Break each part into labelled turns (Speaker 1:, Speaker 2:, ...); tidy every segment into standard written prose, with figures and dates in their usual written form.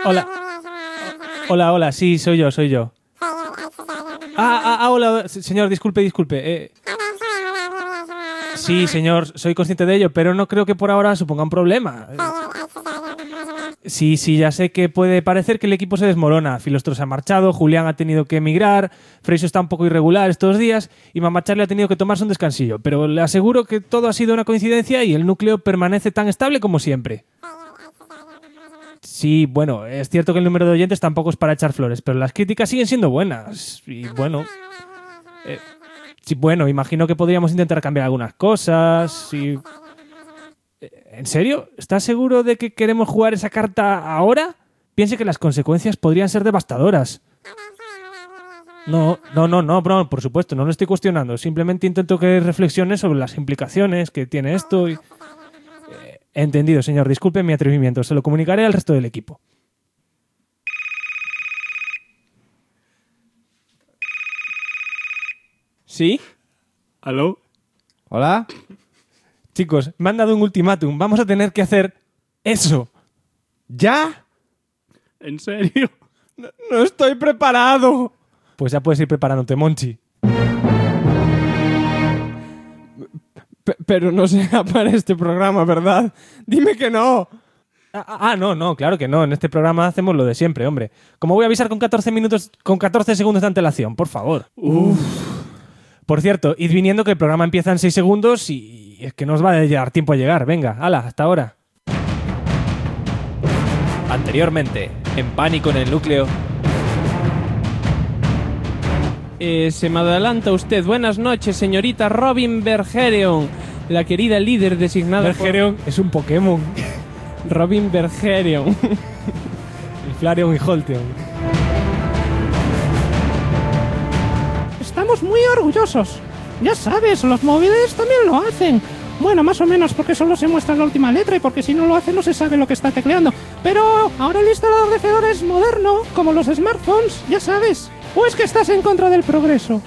Speaker 1: Hola. Hola, sí, soy yo. Hola, señor, disculpe. Sí, señor, soy consciente de ello, pero no creo que por ahora suponga un problema. Sí, ya sé que puede parecer que el equipo se desmorona. Filostro se ha marchado, Julián ha tenido que emigrar, Freixo está un poco irregular estos días y Mamá Charlie ha tenido que tomarse un descansillo. Pero le aseguro que todo ha sido una coincidencia y el núcleo permanece tan estable como siempre. Sí, bueno, es cierto que el número de oyentes tampoco es para echar flores, pero las críticas siguen siendo buenas. Y bueno... imagino que podríamos intentar cambiar algunas cosas y... ¿En serio? ¿Estás seguro de que queremos jugar esa carta ahora? Piense que las consecuencias podrían ser devastadoras. No, por supuesto, no lo estoy cuestionando. Simplemente intento que reflexiones sobre las implicaciones que tiene esto y... Entendido, señor. Disculpe mi atrevimiento. Se lo comunicaré al resto del equipo. ¿Sí?
Speaker 2: ¿Aló?
Speaker 3: ¿Hola?
Speaker 1: Chicos, me han dado un ultimátum. Vamos a tener que hacer eso.
Speaker 3: ¿Ya?
Speaker 2: ¿En serio?
Speaker 1: No estoy preparado. Pues ya puedes ir preparándote, Monchi. Pero no será para este programa, ¿verdad? Dime que no. No, claro que no. En este programa hacemos lo de siempre, hombre. ¿Cómo voy a avisar con 14 segundos de antelación? Por favor. Por cierto, id viniendo que el programa empieza en 6 segundos y es que nos va a llevar tiempo a llegar. Venga, hala, hasta ahora.
Speaker 4: Anteriormente, en Pánico en el Núcleo.
Speaker 5: Se me adelanta usted. Buenas noches, señorita Robin Bergeron, la querida líder designada
Speaker 1: Bergeron es un Pokémon.
Speaker 5: Robin Bergeron.
Speaker 1: El Flareon y Holteon.
Speaker 6: Estamos muy orgullosos. Ya sabes, los móviles también lo hacen. Bueno, más o menos porque solo se muestra la última letra y porque si no lo hace no se sabe lo que está tecleando. Pero ahora el instalador de Fedora es moderno, como los smartphones, ya sabes. ¿O es que estás en contra del progreso?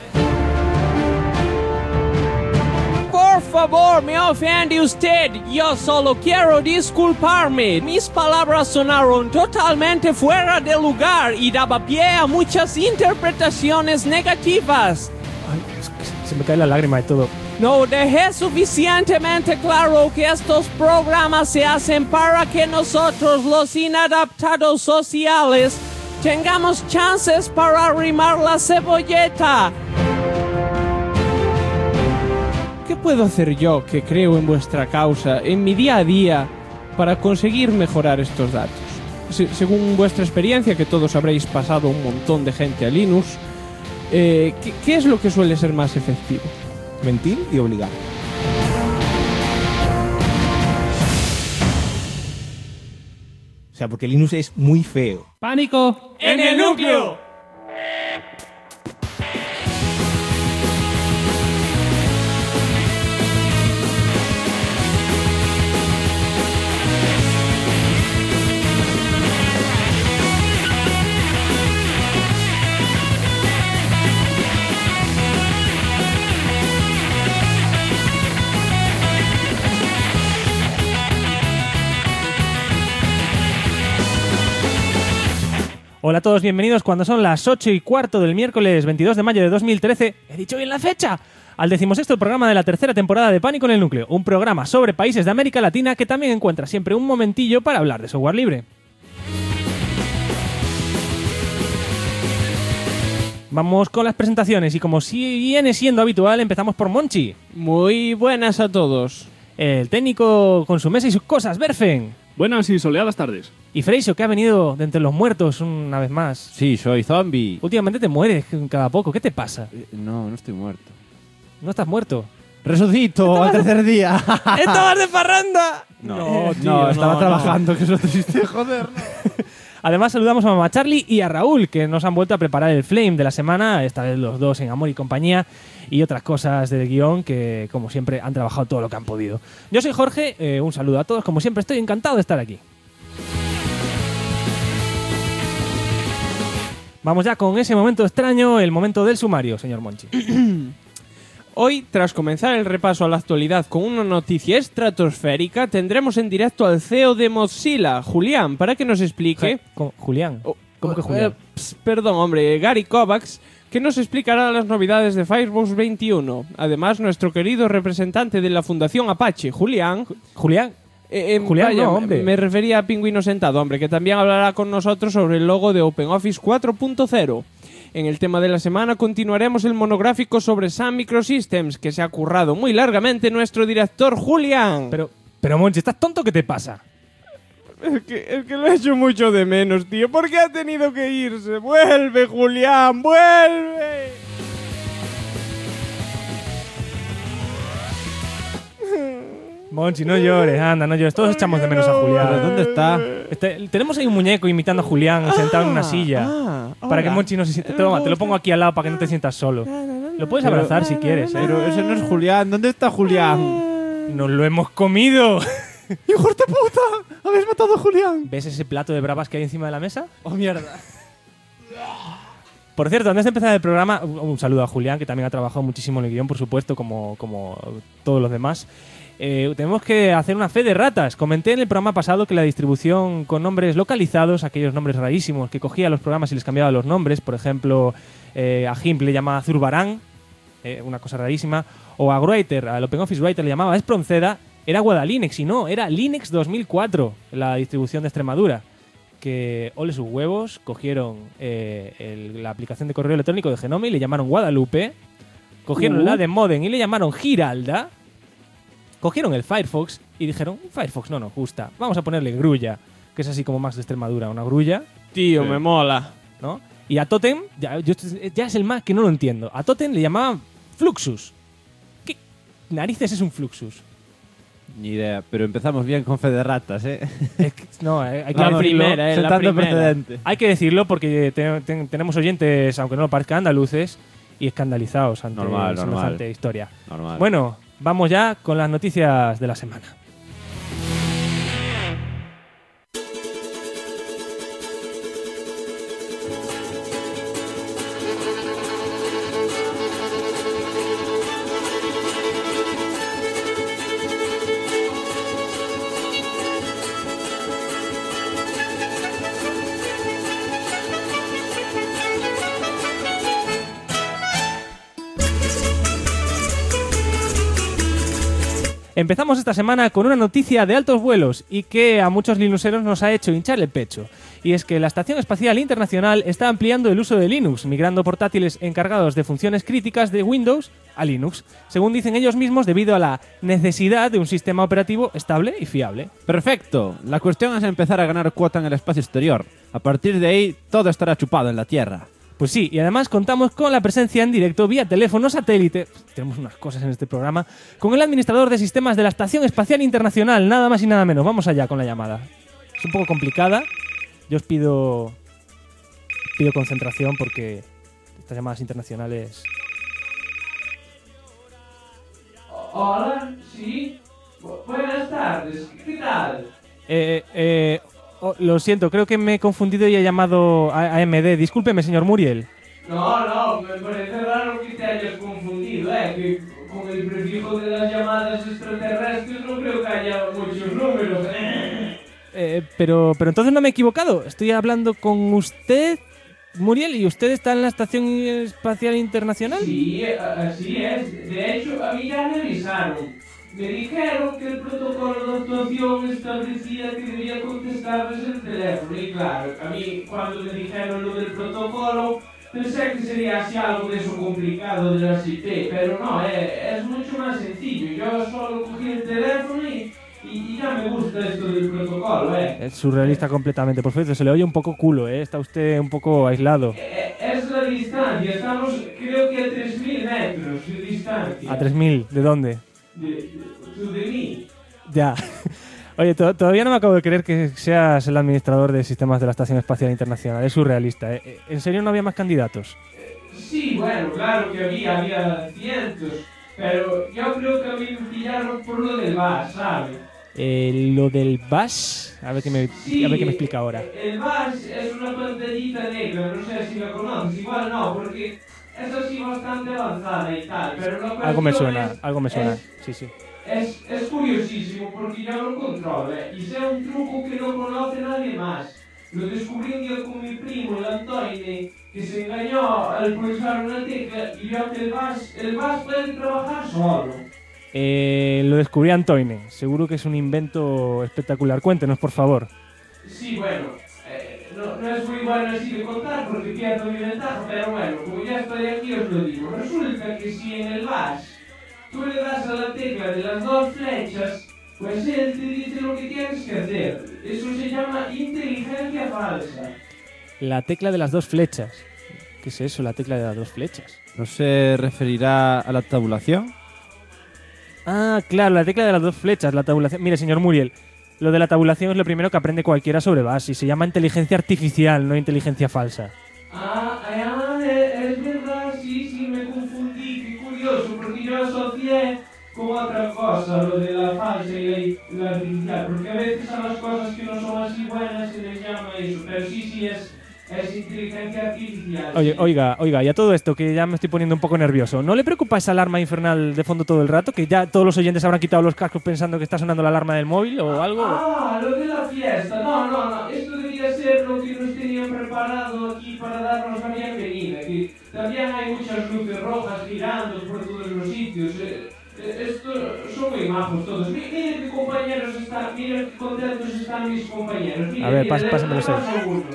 Speaker 5: Por favor, me ofende usted. Yo solo quiero disculparme. Mis palabras sonaron totalmente fuera de lugar y daba pie a muchas interpretaciones negativas.
Speaker 1: Ay, es que se me cae la lágrima de todo.
Speaker 5: No dejé suficientemente claro que estos programas se hacen para que nosotros, los inadaptados sociales, tengamos chances para arrimar la cebolleta. ¿Qué puedo hacer yo, que creo en vuestra causa, en mi día a día, para conseguir mejorar estos datos? Según vuestra experiencia, que todos habréis pasado un montón de gente a Linux, ¿qué es lo que suele ser más efectivo?
Speaker 3: Mentir y obligar. O sea, porque Linux es muy feo.
Speaker 6: ¡Pánico
Speaker 5: en el núcleo!
Speaker 1: Hola a todos, bienvenidos cuando son las 8:15 del miércoles 22 de mayo de 2013. ¿He dicho bien la fecha? Al 16º programa de la tercera temporada de Pánico en el Núcleo, un programa sobre países de América Latina que también encuentra siempre un momentillo para hablar de software libre. Vamos con las presentaciones y como si viene siendo habitual, empezamos por Monchi.
Speaker 5: Muy buenas a todos.
Speaker 1: El técnico con su mesa y sus cosas, Berfen.
Speaker 2: Buenas y soleadas tardes.
Speaker 1: Y Freixo, que ha venido de entre los muertos una vez más.
Speaker 4: Sí, soy zombie.
Speaker 1: Últimamente te mueres cada poco. ¿Qué te pasa?
Speaker 4: No estoy muerto.
Speaker 1: ¿No estás muerto?
Speaker 3: Resucito al tercer día.
Speaker 1: ¡Estabas de parranda!
Speaker 4: No,
Speaker 1: tío,
Speaker 3: estaba trabajando, que es lo triste, joder. No.
Speaker 1: Además, saludamos a Mamá Charlie y a Raúl, que nos han vuelto a preparar el Flame de la semana, esta vez los dos en Amor y Compañía, y otras cosas del guión que, como siempre, han trabajado todo lo que han podido. Yo soy Jorge, un saludo a todos, como siempre, estoy encantado de estar aquí. Vamos ya con ese momento extraño, el momento del sumario, señor Monchi.
Speaker 5: Hoy, tras comenzar el repaso a la actualidad con una noticia estratosférica, tendremos en directo al CEO de Mozilla, Julián, para que nos explique...
Speaker 1: Julián. ¿Cómo que Julián?
Speaker 5: Perdón, hombre, Gary Kovacs, que nos explicará las novedades de Firefox 21. Además, nuestro querido representante de la Fundación Apache, Julián...
Speaker 1: ¿Julián?
Speaker 5: Julián,
Speaker 1: no, hombre.
Speaker 5: Me refería a Pingüino Sentado, hombre, que también hablará con nosotros sobre el logo de OpenOffice 4.0. En el tema de la semana continuaremos el monográfico sobre Sun Microsystems, que se ha currado muy largamente nuestro director Julián.
Speaker 1: Pero Monchi, ¿estás tonto? ¿Qué te pasa?
Speaker 5: Es que lo he hecho mucho de menos, tío. ¿Por qué ha tenido que irse? ¡Vuelve, Julián! ¡Vuelve!
Speaker 1: Monchi, no llores, anda, no llores. Todos echamos de menos a Julián.
Speaker 4: ¿Pero dónde está?
Speaker 1: Tenemos ahí un muñeco imitando a Julián sentado en una silla. Para que Monchi no se sienta... Toma, te lo pongo aquí al lado para que no te sientas solo. Lo puedes abrazar si quieres, ¿eh?
Speaker 4: Pero ese no es Julián. ¿Dónde está Julián?
Speaker 1: ¡Nos lo hemos comido!
Speaker 4: ¡Hijos de puta! ¡Habéis matado a Julián!
Speaker 1: ¿Ves ese plato de bravas que hay encima de la mesa?
Speaker 5: ¡Oh, mierda!
Speaker 1: Por cierto, antes de empezar el programa, un saludo a Julián, que también ha trabajado muchísimo en el guión, por supuesto, como todos los demás. Tenemos que hacer una fe de ratas. Comenté en el programa pasado que la distribución con nombres localizados, aquellos nombres rarísimos que cogía los programas y les cambiaba los nombres, por ejemplo, a GIMP le llamaba Zurbarán, una cosa rarísima, o a Writer, al OpenOffice Writer le llamaba Espronceda, era Guadalinux y no, era Linux 2004, la distribución de Extremadura. Que, ole sus huevos, cogieron la aplicación de correo electrónico de Genome y le llamaron Guadalupe, cogieron la de Modem y le llamaron Giralda, cogieron el Firefox y dijeron, Firefox no nos gusta, vamos a ponerle Grulla, que es así como más de Extremadura, una grulla.
Speaker 5: Tío, me mola.
Speaker 1: ¿No? Y a Totem, ya es el más que no lo entiendo, a Totem le llamaban Fluxus. ¿Qué narices es un Fluxus?
Speaker 4: Ni idea, pero empezamos bien con fe de ratas, ¿eh?
Speaker 1: No, hay que
Speaker 5: La
Speaker 1: decirlo.
Speaker 5: primera, la
Speaker 4: Sentando
Speaker 5: primera.
Speaker 4: precedente.
Speaker 1: Hay que decirlo porque tenemos oyentes, aunque no lo parezca, andaluces y escandalizados ante semejante historia.
Speaker 4: Normal.
Speaker 1: Bueno, vamos ya con las noticias de la semana. Empezamos esta semana con una noticia de altos vuelos y que a muchos linuxeros nos ha hecho hinchar el pecho. Y es que la Estación Espacial Internacional está ampliando el uso de Linux, migrando portátiles encargados de funciones críticas de Windows a Linux, según dicen ellos mismos, debido a la necesidad de un sistema operativo estable y fiable.
Speaker 4: Perfecto. La cuestión es empezar a ganar cuota en el espacio exterior. A partir de ahí, todo estará chupado en la Tierra.
Speaker 1: Pues sí, y además contamos con la presencia en directo vía teléfono satélite, tenemos unas cosas en este programa, con el administrador de sistemas de la Estación Espacial Internacional, nada más y nada menos. Vamos allá con la llamada. Es un poco complicada, yo os pido concentración porque estas llamadas internacionales...
Speaker 5: Hola, sí. Buenas tardes, ¿qué tal?
Speaker 1: Lo siento, creo que me he confundido y he llamado a AMD. Discúlpeme, señor Muriel.
Speaker 5: No, me parece raro que te hayas confundido, que con el prefijo de las llamadas extraterrestres no creo que haya muchos números.
Speaker 1: Pero entonces no me he equivocado. Estoy hablando con usted, Muriel, y usted está en la Estación Espacial Internacional.
Speaker 5: Sí, así es. De hecho, a mí ya me avisaron. Me dijeron que el protocolo de actuación establecía que debía contestarles el teléfono. Y claro, a mí cuando me dijeron lo del protocolo, pensé que sería así algo de eso complicado de las IP, pero no, es mucho más sencillo. Yo solo cogí el teléfono y ya me gusta esto del protocolo,
Speaker 1: Es surrealista completamente, por favor, se le oye un poco culo, Está usted un poco aislado.
Speaker 5: Es la distancia, estamos creo que a 3.000 metros de distancia.
Speaker 1: ¿A 3.000? ¿De dónde?
Speaker 5: De mí.
Speaker 1: Ya. Oye, todavía no me acabo de creer que seas el administrador de sistemas de la Estación Espacial Internacional. Es surrealista. ¿En serio no había más candidatos?
Speaker 5: Sí, bueno, claro que había cientos. Pero yo creo que a mí me pillaron por lo del BAS, ¿sabes?
Speaker 1: Lo del BAS, a ver qué me explica ahora.
Speaker 5: El BAS es una pantallita negra, no sé si la conoces. Igual no, porque es así bastante avanzada y tal, pero la
Speaker 1: Algo me
Speaker 5: cuestión
Speaker 1: suena,
Speaker 5: es-
Speaker 1: algo me suena.
Speaker 5: es-
Speaker 1: Sí, sí.
Speaker 5: Es curiosísimo porque ya lo controlo, y sé un truco que no conoce nadie más. Lo descubrí un día con mi primo, el Antoine, que se engañó al pulsar una tecla y vio que el VAS puede trabajar solo.
Speaker 1: Lo descubrí Antoine. Seguro que es un invento espectacular. Cuéntenos, por favor.
Speaker 5: Sí, bueno, no es muy bueno así de contar porque pierdo mi ventaja, pero bueno, como ya estoy aquí os lo digo. Resulta que si en el VAS tú le das a la tecla de las dos flechas, pues él te dice lo que tienes que hacer. Eso se llama inteligencia falsa.
Speaker 1: La tecla de las dos flechas. ¿Qué es eso, la tecla de las dos flechas?
Speaker 4: ¿No se referirá a la tabulación?
Speaker 1: Ah, claro, la tecla de las dos flechas, la tabulación. Mire, señor Muriel, lo de la tabulación es lo primero que aprende cualquiera sobre VAS y se llama inteligencia artificial, no inteligencia falsa.
Speaker 5: Es verdad, sí, me confundí, qué curioso, porque yo asocié con otra cosa, lo de la falsa y la artificial, porque a veces a las cosas que no son así buenas se les llama eso, pero sí, es inteligencia artificial.
Speaker 1: Oye,
Speaker 5: sí.
Speaker 1: oiga, y a todo esto que ya me estoy poniendo un poco nervioso, ¿no le preocupa esa alarma infernal de fondo todo el rato? ¿Que ya todos los oyentes habrán quitado los cascos pensando que está sonando la alarma del móvil o algo?
Speaker 5: Ah, lo de la fiesta, no, esto debía ser lo que nos tenían preparado aquí para darnos la bienvenida, que también hay muchas luces rojas girando por todos los sitios. Esto son muy majos todos. Miren qué compañeros están, miren qué contentos están mis compañeros. Miren,
Speaker 1: A ver,
Speaker 5: miren,
Speaker 1: pásamelo,
Speaker 5: les paso uno.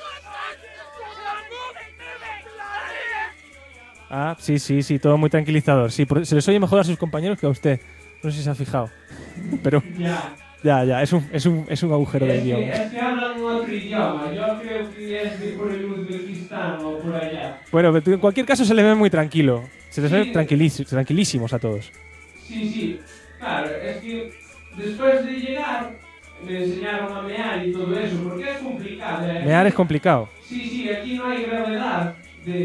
Speaker 1: Ah, sí, todo muy tranquilizador. Sí, se les oye mejor a sus compañeros que a usted. No sé si se ha fijado. Pero
Speaker 5: Ya.
Speaker 1: es un agujero de idioma.
Speaker 5: Es que hablan otro idioma. Yo creo que es de por el Uzbekistán o por allá.
Speaker 1: Bueno, pero en cualquier caso se le ve muy tranquilo. Se les ve
Speaker 5: Sí.
Speaker 1: tranquilísimos a todos.
Speaker 5: Sí. Claro, es que después de llegar me enseñaron a mear y todo eso, porque es complicado.
Speaker 1: Mear es complicado.
Speaker 5: Sí, aquí no hay gravedad.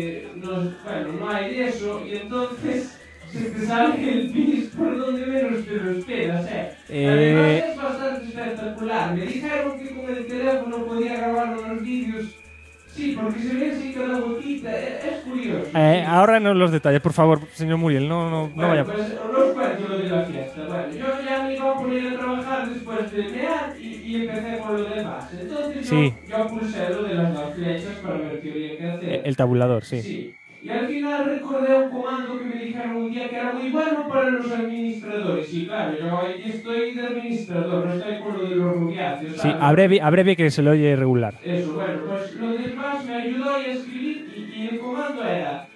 Speaker 5: No hay de eso, y entonces se te sale el pis por donde menos te lo esperas, Además es bastante espectacular. Me dijeron que con el teléfono podía grabar unos vídeos. Sí, porque se ve así cada gotita, es curioso.
Speaker 1: Ahórranos los detalles, por favor, señor Muriel, no
Speaker 5: Bueno,
Speaker 1: vaya.
Speaker 5: pues os cuento lo de la fiesta. Bueno, yo ya me iba a poner a trabajar después de mear y empecé con lo demás. Entonces
Speaker 1: Sí.
Speaker 5: yo pulsé lo de las dos flechas para ver qué había que hacer.
Speaker 1: El tabulador, sí.
Speaker 5: Sí. Y al final recordé un comando que me dijeron un día que era muy bueno para los administradores. Y claro, yo ahí estoy de administrador, no estoy con lo de los rubiáceos.
Speaker 1: Sí,
Speaker 5: ¿sabes?
Speaker 1: abrevie que se le oye regular.
Speaker 5: Eso, bueno, pues lo demás me ayudó a escribir y el comando era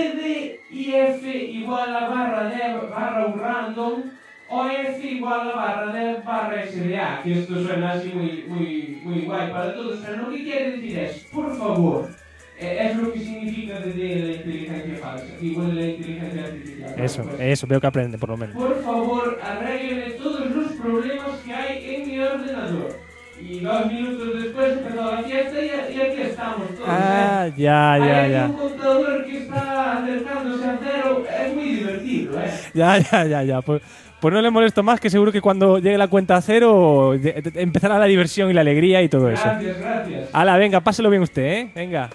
Speaker 5: DDIF igual a barra de barra un random o F igual a barra de barra SDA, que esto suena así muy guay para todos, pero lo que quiere decir es, por favor, es lo que significa de la inteligencia falsa, igual de la inteligencia artificial.
Speaker 1: Eso, veo que aprende, por lo menos.
Speaker 5: Por favor, arrégleme todos los problemas que hay en mi ordenador. Y 2 minutos después empezó la fiesta y aquí estamos todos.
Speaker 1: Ah,
Speaker 5: Hay
Speaker 1: ya.
Speaker 5: aquí un contador que está acercándose a cero, es muy divertido,
Speaker 1: Ya. Pues no le molesto más, que seguro que cuando llegue la cuenta a cero empezará la diversión y la alegría y todo eso.
Speaker 5: Gracias.
Speaker 1: Hala, venga, páselo bien usted, ¿eh? Venga.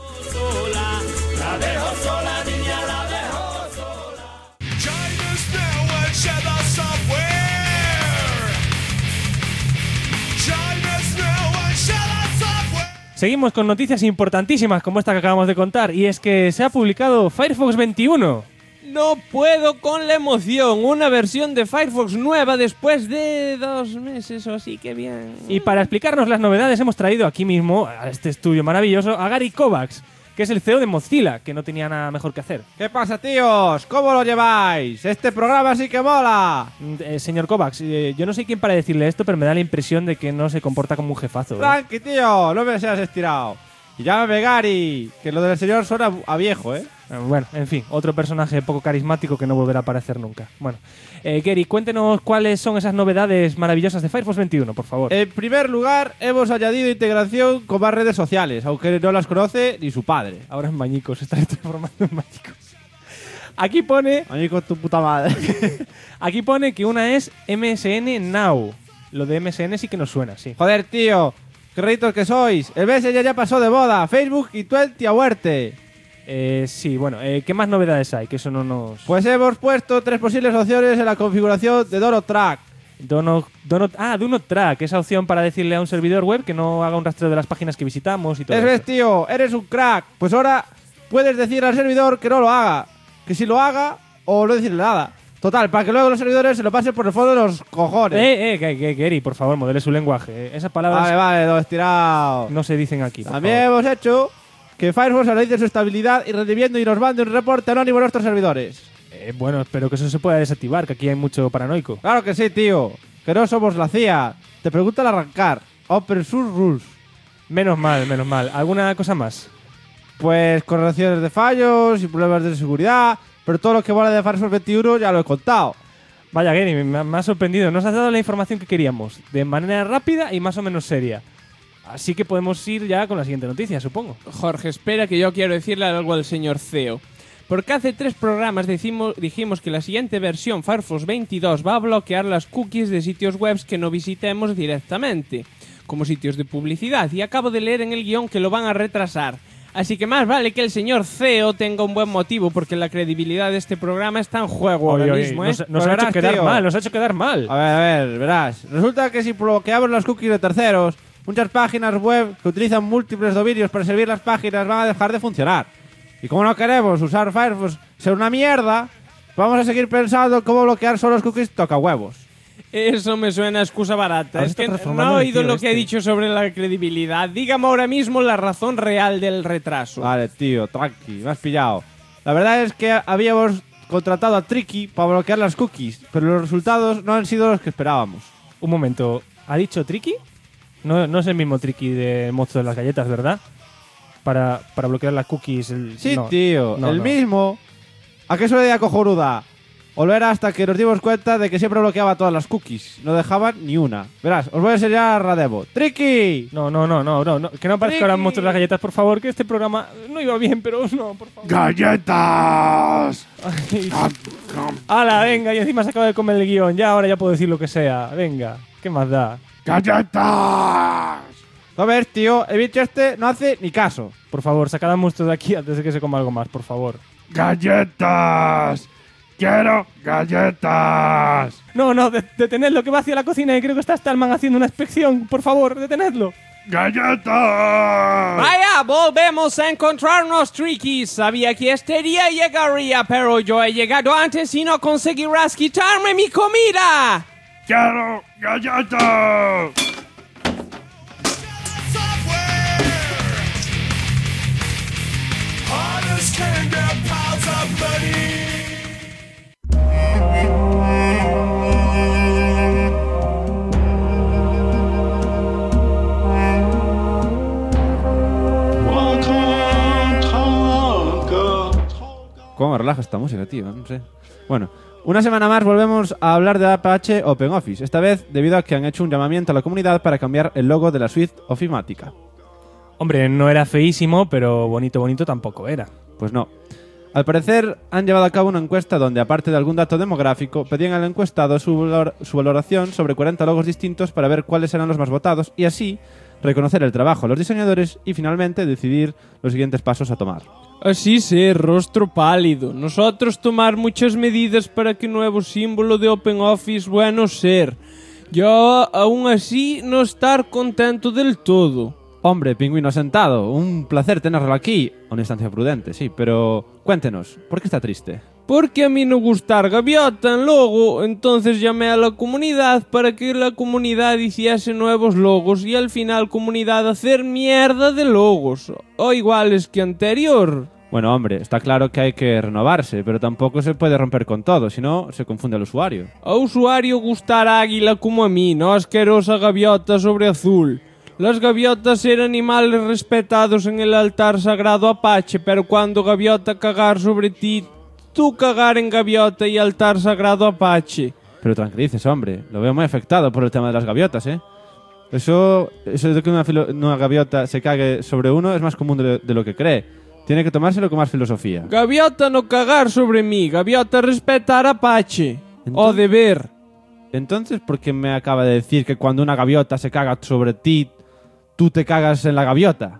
Speaker 1: Seguimos con noticias importantísimas como esta que acabamos de contar, y es que se ha publicado Firefox 21.
Speaker 5: No puedo con la emoción. Una versión de Firefox nueva después de 2 meses o así, que bien.
Speaker 1: Y para explicarnos las novedades hemos traído aquí mismo, a este estudio maravilloso, a Gary Kovacs, que es el CEO de Mozilla, que no tenía nada mejor que hacer.
Speaker 4: ¿Qué pasa, tíos? ¿Cómo lo lleváis? Este programa sí que mola.
Speaker 1: Señor Kovacs, yo no sé quién para decirle esto, pero me da la impresión de que no se comporta como un jefazo. ¿eh?
Speaker 4: Tranqui, tío, no me seas estirado. Y llámame Gary, que lo del señor suena a viejo, ¿eh?
Speaker 1: Bueno, en fin, otro personaje poco carismático que no volverá a aparecer nunca. Bueno, Gary, cuéntenos cuáles son esas novedades maravillosas de Firefox 21, por favor.
Speaker 4: En primer lugar, hemos añadido integración con más redes sociales, aunque no las conoce ni su padre.
Speaker 1: Ahora en Mañicos, se está transformando en Mañicos. Aquí pone...
Speaker 4: Ahí con tu puta madre.
Speaker 1: Aquí pone que una es MSN Now. Lo de MSN sí que nos suena, sí.
Speaker 4: Joder, tío, qué ritos que sois. El Messenger ya pasó de moda. Facebook y Twenty a muerte.
Speaker 1: Sí, bueno, ¿qué más novedades hay? Que eso no nos...
Speaker 4: Pues hemos puesto 3 posibles opciones en la configuración de DonoTrack.
Speaker 1: DonoTrack, esa opción para decirle a un servidor web que no haga un rastreo de las páginas que visitamos y todo
Speaker 4: Es
Speaker 1: eso.
Speaker 4: tío, eres un crack. Pues ahora puedes decir al servidor que no lo haga. Que si lo haga o no decirle nada. Total, para que luego los servidores se lo pasen por el fondo de los cojones.
Speaker 1: Gary, por favor, modele su lenguaje. Esas palabras
Speaker 4: Vale, lo he estirado.
Speaker 1: no se dicen aquí. por
Speaker 4: También
Speaker 1: favor.
Speaker 4: hemos hecho que Firefox analice su estabilidad y redimiendo y nos mande un reporte anónimo a nuestros servidores.
Speaker 1: Bueno, espero que eso se pueda desactivar, que aquí hay mucho paranoico.
Speaker 4: Claro que sí, tío. Que no somos la CIA. Te pregunta al arrancar. Open Source Rules.
Speaker 1: Menos mal. ¿Alguna cosa más?
Speaker 4: Pues correcciones de fallos y problemas de seguridad. Pero todo lo que vale de Firefox 21 ya lo he contado.
Speaker 1: Vaya, Gary, me ha sorprendido. Nos has dado la información que queríamos, de manera rápida y más o menos seria. Así que podemos ir ya con la siguiente noticia, supongo.
Speaker 5: Jorge, espera que yo quiero decirle algo al señor CEO. Porque hace 3 programas dijimos que la siguiente versión, Firefox 22, va a bloquear las cookies de sitios web que no visitemos directamente, como sitios de publicidad, y acabo de leer en el guión que lo van a retrasar. Así que más vale que el señor CEO tenga un buen motivo, porque la credibilidad de este programa está en juego ahora mismo, ¿eh?
Speaker 1: Nos ha
Speaker 4: Pues
Speaker 1: hecho
Speaker 4: verás,
Speaker 1: quedar
Speaker 4: tío.
Speaker 1: mal, nos ha hecho quedar mal.
Speaker 4: A ver, verás. Resulta que si bloqueamos las cookies de terceros, muchas páginas web que utilizan múltiples dominios para servir las páginas van a dejar de funcionar. Y como no queremos usar Firefox ser una mierda, vamos a seguir pensando cómo bloquear solo las cookies toca huevos.
Speaker 5: Eso me suena a excusa barata.
Speaker 1: Ahora
Speaker 5: Es
Speaker 1: está
Speaker 5: que no
Speaker 1: transformando
Speaker 5: he
Speaker 1: en
Speaker 5: oído
Speaker 1: tío
Speaker 5: lo que he
Speaker 1: este.
Speaker 5: dicho sobre la credibilidad. Dígame ahora mismo la razón real del retraso.
Speaker 4: Vale, tío, tranqui, me has pillado. La verdad es que habíamos contratado a Tricky para bloquear las cookies, pero los resultados no han sido los que esperábamos.
Speaker 1: Un momento, ¿ha dicho Tricky? No es el mismo Tricky de Monstruo de las Galletas, ¿verdad? Para bloquear las cookies.
Speaker 4: Sí,
Speaker 1: no.
Speaker 4: tío,
Speaker 1: No,
Speaker 4: el
Speaker 1: no.
Speaker 4: mismo. ¿A qué es una idea cojonuda? Volver hasta que nos dimos cuenta de que siempre bloqueaba todas las cookies. No dejaban ni una. Verás, os voy a enseñar la demo. ¡Tricky!
Speaker 1: No. Que no aparezca ahora
Speaker 4: Tricky.
Speaker 1: Monstruos de las Galletas, por favor, que este programa no iba bien, pero no, por favor.
Speaker 2: ¡Galletas!
Speaker 1: ¡Hala, venga! Y encima se acaba de comer el guión. Ahora ya puedo decir lo que sea. Venga, ¿qué más da?
Speaker 2: ¡Galletas!
Speaker 4: ¿No ves, tío? El bicho este no hace ni caso.
Speaker 1: Por favor, sacad al monstruo de aquí antes de que se coma algo más, por favor.
Speaker 2: ¡Galletas! ¡Quiero galletas!
Speaker 1: No, detenedlo, que va hacia la cocina y creo que está Stallman haciendo una inspección. Por favor, detenedlo.
Speaker 2: ¡Galletas!
Speaker 5: Vaya, volvemos a encontrarnos, Tricky. Sabía que este día llegaría, pero yo he llegado antes y no conseguirás quitarme mi comida.
Speaker 2: ¡Quiero galletas!
Speaker 4: ¿Cómo me relaja esta música, tío? No sé. Bueno, una semana más volvemos a hablar de Apache OpenOffice. Esta vez debido a que han hecho un llamamiento a la comunidad para cambiar el logo de la suite ofimática.
Speaker 1: Hombre, no era feísimo, pero bonito tampoco era.
Speaker 4: Pues no. Al parecer, han llevado a cabo una encuesta donde, aparte de algún dato demográfico, pedían al encuestado su valoración sobre 40 logos distintos para ver cuáles eran los más votados y así reconocer el trabajo de los diseñadores y finalmente decidir los siguientes pasos a tomar.
Speaker 5: Así ser, rostro pálido. Nosotros tomar muchas medidas para que nuevo símbolo de OpenOffice bueno ser. Yo, aún así, no estar contento del todo.
Speaker 4: Hombre, pingüino sentado, un placer tenerlo aquí. Una instancia prudente, sí, pero cuéntenos, ¿por qué está triste?
Speaker 5: Porque a mí no gustar gaviota en logo, entonces llamé a la comunidad para que la comunidad hiciese nuevos logos y al final comunidad hacer mierda de logos, o iguales que anterior.
Speaker 4: Bueno, hombre, está claro que hay que renovarse, pero tampoco se puede romper con todo, si no se confunde al usuario.
Speaker 5: A usuario gustar águila como a mí, no asquerosa gaviota sobre azul. Las gaviotas eran animales respetados en el altar sagrado Apache, pero cuando gaviota cagar sobre ti, tú cagar en gaviota y altar sagrado Apache.
Speaker 4: Pero tranquilices, hombre, lo veo muy afectado por el tema de las gaviotas, ¿eh? Eso de que una gaviota se cague sobre uno es más común de lo que cree. Tiene que tomárselo con más filosofía.
Speaker 5: Gaviota no cagar sobre mí, gaviota respetar Apache. O deber.
Speaker 4: Entonces, ¿por qué me acaba de decir que cuando una gaviota se caga sobre ti, tú te cagas en la gaviota?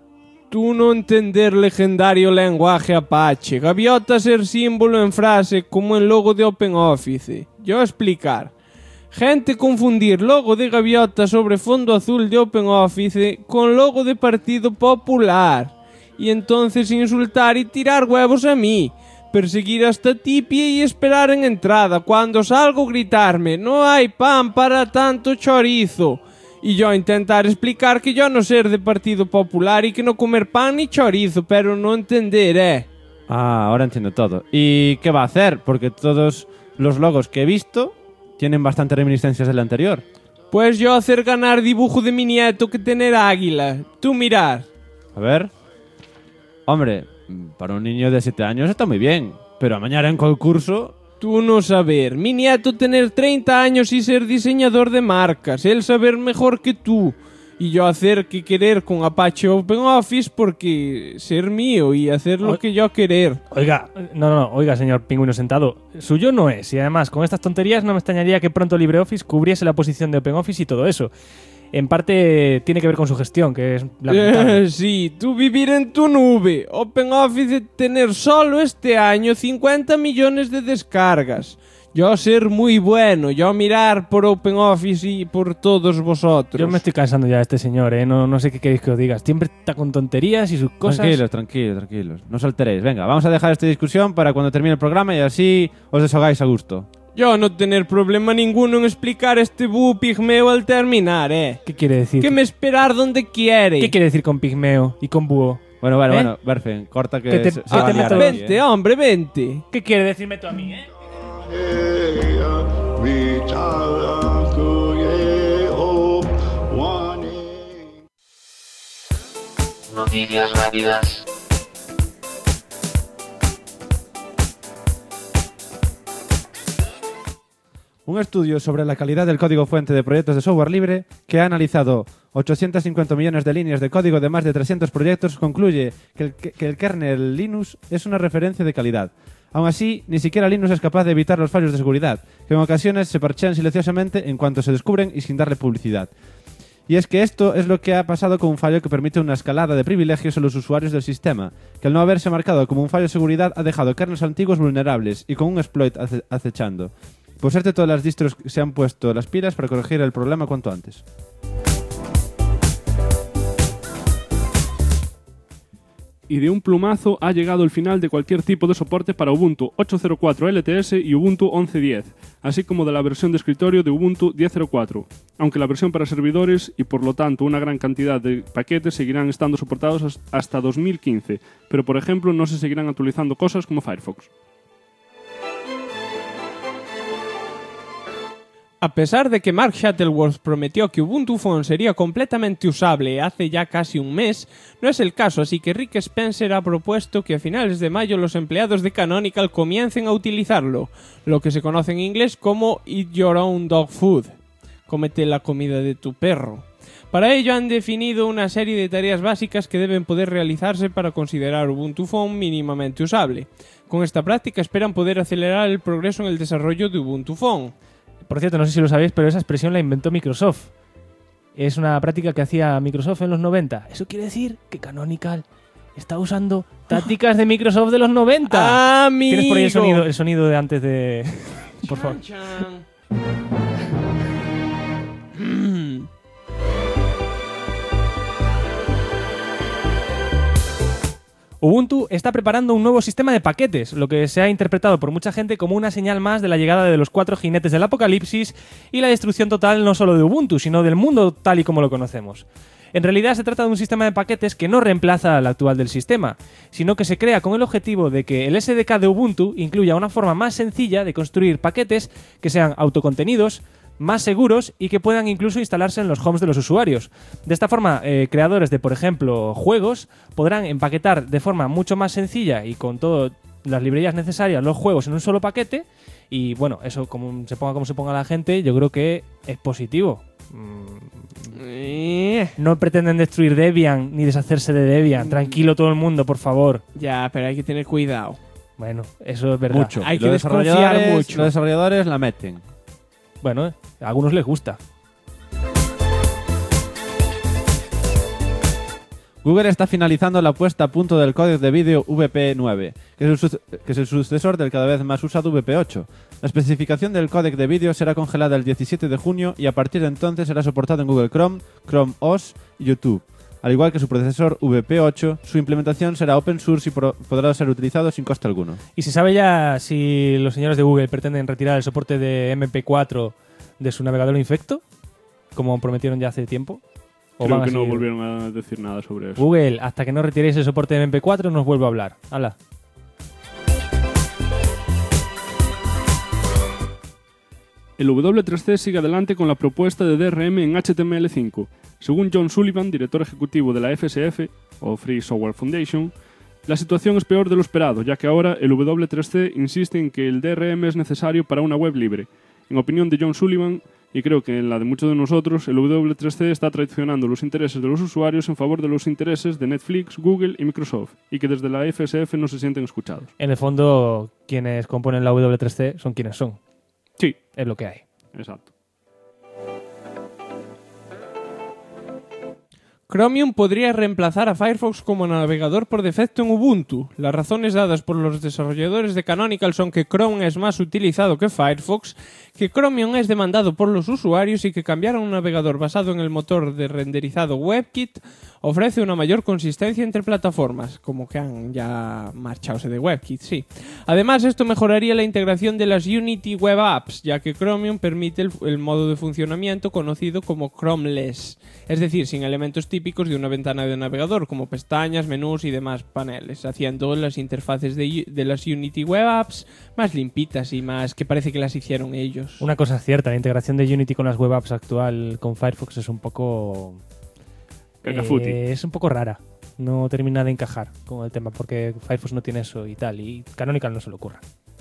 Speaker 5: Tú no entender legendario lenguaje Apache. Gaviota ser símbolo en frase como en logo de OpenOffice. Yo explicar. Gente confundir logo de gaviota sobre fondo azul de OpenOffice con logo de Partido Popular. Y entonces insultar y tirar huevos a mí. Perseguir hasta Tipie y esperar en entrada. Cuando salgo gritarme, no hay pan para tanto chorizo. Y yo intentar explicar que yo no ser de Partido Popular y que no comer pan ni chorizo, pero no entender,
Speaker 4: Ah, ahora entiendo todo. ¿Y qué va a hacer? Porque todos los logos que he visto tienen bastantes reminiscencias del anterior.
Speaker 5: Pues yo hacer ganar dibujo de mi nieto que tener águila. Tú mirar.
Speaker 4: A ver. Hombre, para un niño de 7 años está muy bien. Pero mañana en concurso...
Speaker 5: Tú no saber. Mi nieto tener 30 años y ser diseñador de marcas. Él saber mejor que tú. Y yo hacer que querer con Apache OpenOffice porque ser mío y hacer lo que yo querer.
Speaker 1: Oiga, oiga, señor Pingüino Sentado. Suyo no es. Y además, con estas tonterías no me extrañaría que pronto LibreOffice cubriese la posición de OpenOffice y todo eso. En parte tiene que ver con su gestión, que es lamentable.
Speaker 5: Sí, tú vivir en tu nube. OpenOffice tener solo este año 50 millones de descargas. Yo ser muy bueno, yo mirar por OpenOffice y por todos vosotros.
Speaker 1: Yo me estoy cansando ya de este señor, no sé qué queréis que os diga. Siempre está con tonterías y sus cosas.
Speaker 4: Tranquilos. No os alteréis. Venga, vamos a dejar esta discusión para cuando termine el programa y así os deshogáis a gusto.
Speaker 5: Yo no tener problema ninguno en explicar este búho pigmeo al terminar,
Speaker 1: ¿Qué quiere decir?
Speaker 5: Que me esperar donde quiere.
Speaker 1: ¿Qué quiere decir con pigmeo y con búho?
Speaker 4: Bueno, Berfen, corta que...
Speaker 1: Que te meto-
Speaker 5: Vente, hombre, vente.
Speaker 1: ¿Qué quiere decirme tú a mí,
Speaker 7: Noticias rápidas.
Speaker 4: Un estudio sobre la calidad del código fuente de proyectos de software libre que ha analizado 850 millones de líneas de código de más de 300 proyectos concluye que el kernel Linux es una referencia de calidad. Aún así, ni siquiera Linux es capaz de evitar los fallos de seguridad, que en ocasiones se parchean silenciosamente en cuanto se descubren y sin darle publicidad. Y es que esto es lo que ha pasado con un fallo que permite una escalada de privilegios a los usuarios del sistema, que al no haberse marcado como un fallo de seguridad ha dejado kernels antiguos vulnerables y con un exploit acechando. Por suerte todas las distros se han puesto las pilas para corregir el problema cuanto antes.
Speaker 8: Y de un plumazo ha llegado el final de cualquier tipo de soporte para Ubuntu 8.04 LTS y Ubuntu 11.10, así como de la versión de escritorio de Ubuntu 10.04, aunque la versión para servidores y por lo tanto una gran cantidad de paquetes seguirán estando soportados hasta 2015, pero por ejemplo no se seguirán actualizando cosas como Firefox.
Speaker 5: A pesar de que Mark Shuttleworth prometió que Ubuntu Phone sería completamente usable hace ya casi un mes, no es el caso, así que Rick Spencer ha propuesto que a finales de mayo los empleados de Canonical comiencen a utilizarlo, lo que se conoce en inglés como Eat Your Own Dog Food, cómete la comida de tu perro. Para ello han definido una serie de tareas básicas que deben poder realizarse para considerar Ubuntu Phone mínimamente usable. Con esta práctica esperan poder acelerar el progreso en el desarrollo de Ubuntu Phone.
Speaker 1: Por cierto, no sé si lo sabéis, pero esa expresión la inventó Microsoft. Es una práctica que hacía Microsoft en los 90. Eso quiere decir que Canonical está usando tácticas de Microsoft de los 90.
Speaker 5: ¡Amigo!
Speaker 1: ¿Tienes por ahí el sonido de antes de...? Por favor. Ubuntu está preparando un nuevo sistema de paquetes, lo que se ha interpretado por mucha gente como una señal más de la llegada de los 4 jinetes del apocalipsis y la destrucción total no solo de Ubuntu, sino del mundo tal y como lo conocemos. En realidad se trata de un sistema de paquetes que no reemplaza al actual del sistema, sino que se crea con el objetivo de que el SDK de Ubuntu incluya una forma más sencilla de construir paquetes que sean autocontenidos, más seguros y que puedan incluso instalarse en los homes de los usuarios. De esta forma, creadores de, por ejemplo, juegos podrán empaquetar de forma mucho más sencilla y con todas las librerías necesarias los juegos en un solo paquete y, bueno, eso como se ponga la gente, yo creo que es positivo. No pretenden destruir Debian ni deshacerse de Debian. Tranquilo todo el mundo, por favor.
Speaker 5: Ya, pero hay que tener cuidado.
Speaker 1: Bueno, eso es verdad.
Speaker 4: Mucho.
Speaker 5: Hay que desconfiar mucho.
Speaker 4: Los desarrolladores la meten.
Speaker 1: Bueno, a algunos les gusta.
Speaker 4: Google está finalizando la puesta a punto del códec de vídeo VP9, que es el sucesor del cada vez más usado VP8. La especificación del códec de vídeo será congelada el 17 de junio y a partir de entonces será soportado en Google Chrome, Chrome OS y YouTube. Al igual que su predecesor VP8, su implementación será open source y podrá ser utilizado sin coste alguno.
Speaker 1: ¿Y se sabe ya si los señores de Google pretenden retirar el soporte de MP4 de su navegador infecto, como prometieron ya hace tiempo? ¿O
Speaker 8: Creo
Speaker 1: van a
Speaker 8: que no
Speaker 1: seguir?
Speaker 8: volvieron a decir nada sobre eso.
Speaker 1: Google, hasta que no retiréis el soporte de MP4 no os vuelvo a hablar. ¡Hala!
Speaker 8: El W3C sigue adelante con la propuesta de DRM en HTML5. Según John Sullivan, director ejecutivo de la FSF, o Free Software Foundation, la situación es peor de lo esperado, ya que ahora el W3C insiste en que el DRM es necesario para una web libre. En opinión de John Sullivan, y creo que en la de muchos de nosotros, el W3C está traicionando los intereses de los usuarios en favor de los intereses de Netflix, Google y Microsoft, y que desde la FSF no se sienten escuchados.
Speaker 1: En el fondo, quienes componen la W3C son quienes son.
Speaker 8: Sí,
Speaker 1: Es lo que hay.
Speaker 8: exacto.
Speaker 5: Chromium podría reemplazar a Firefox como navegador por defecto en Ubuntu. Las razones dadas por los desarrolladores de Canonical son que Chrome es más utilizado que Firefox, que Chromium es demandado por los usuarios y que cambiar a un navegador basado en el motor de renderizado WebKit ofrece una mayor consistencia entre plataformas, como que han ya marchado de WebKit, sí. Además, esto mejoraría la integración de las Unity Web Apps, ya que Chromium permite el modo de funcionamiento conocido como Chromeless, es decir, sin elementos típicos de una ventana de navegador, como pestañas, menús y demás paneles, haciendo las interfaces de las Unity Web Apps más limpitas y más que parece que las hicieron ellos.
Speaker 1: Una cosa es cierta, la integración de Unity con las web apps actual con Firefox es un poco...
Speaker 8: Cacafuti.
Speaker 1: es un poco rara. No termina de encajar con el tema, porque Firefox no tiene eso y tal, y Canonical no se le ocurra.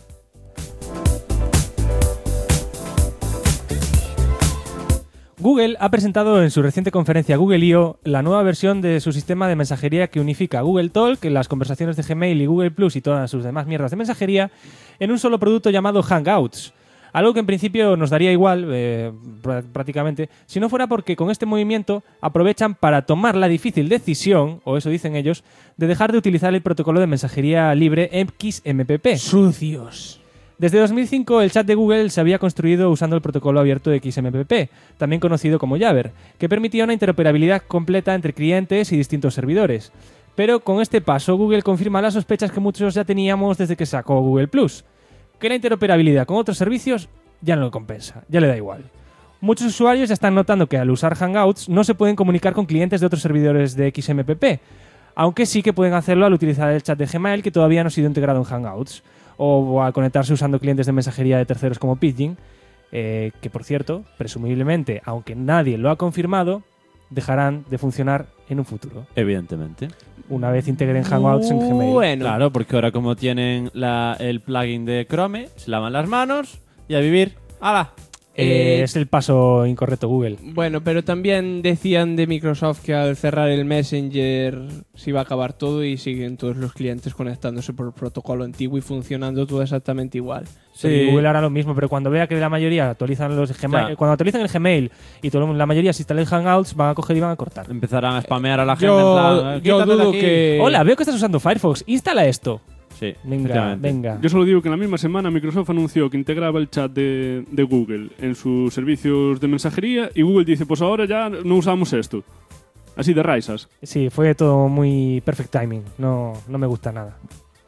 Speaker 1: Google ha presentado en su reciente conferencia Google I.O. la nueva versión de su sistema de mensajería que unifica Google Talk, las conversaciones de Gmail y Google Plus y todas sus demás mierdas de mensajería en un solo producto llamado Hangouts. Algo que en principio nos daría igual, prácticamente, si no fuera porque con este movimiento aprovechan para tomar la difícil decisión, o eso dicen ellos, de dejar de utilizar el protocolo de mensajería libre XMPP.
Speaker 5: Sucios.
Speaker 1: Desde 2005 el chat de Google se había construido usando el protocolo abierto XMPP, también conocido como Jabber, que permitía una interoperabilidad completa entre clientes y distintos servidores. Pero con este paso Google confirma las sospechas que muchos ya teníamos desde que sacó Google Plus, que la interoperabilidad con otros servicios ya no lo compensa, ya le da igual. Muchos usuarios ya están notando que al usar Hangouts no se pueden comunicar con clientes de otros servidores de XMPP, aunque sí que pueden hacerlo al utilizar el chat de Gmail, que todavía no ha sido integrado en Hangouts, o al conectarse usando clientes de mensajería de terceros como Pidgin, que por cierto, presumiblemente, aunque nadie lo ha confirmado, dejarán de funcionar en un futuro,
Speaker 4: Evidentemente.
Speaker 1: una vez integren Hangouts en Gmail.
Speaker 5: Bueno,
Speaker 4: Claro, porque ahora como tienen el plugin de Chrome, se lavan las manos y a vivir. ¡Hala!
Speaker 1: Es el paso incorrecto Google.
Speaker 5: Bueno, pero también decían de Microsoft que al cerrar el Messenger se iba a acabar todo y siguen todos los clientes conectándose por el protocolo antiguo y funcionando todo exactamente igual.
Speaker 1: Sí, Google hará lo mismo, pero cuando vea que la mayoría actualizan los Gmail,
Speaker 4: Claro.
Speaker 1: cuando actualizan el Gmail y la mayoría se instalen Hangouts, van a coger y van a cortar.
Speaker 4: Empezarán a spamear a la gente
Speaker 5: Yo,
Speaker 4: en plan,
Speaker 5: yo
Speaker 4: "Quítate de
Speaker 5: dudo
Speaker 4: aquí".
Speaker 5: que...
Speaker 1: Hola, veo que estás usando Firefox, instala esto.
Speaker 4: Sí,
Speaker 1: Venga,
Speaker 4: efectivamente.
Speaker 1: venga.
Speaker 8: Yo solo digo que en la misma semana Microsoft anunció que integraba el chat de Google en sus servicios de mensajería y Google dice, pues ahora ya no usamos esto. Así de raisas.
Speaker 1: Sí, fue todo muy perfect timing. No me gusta nada.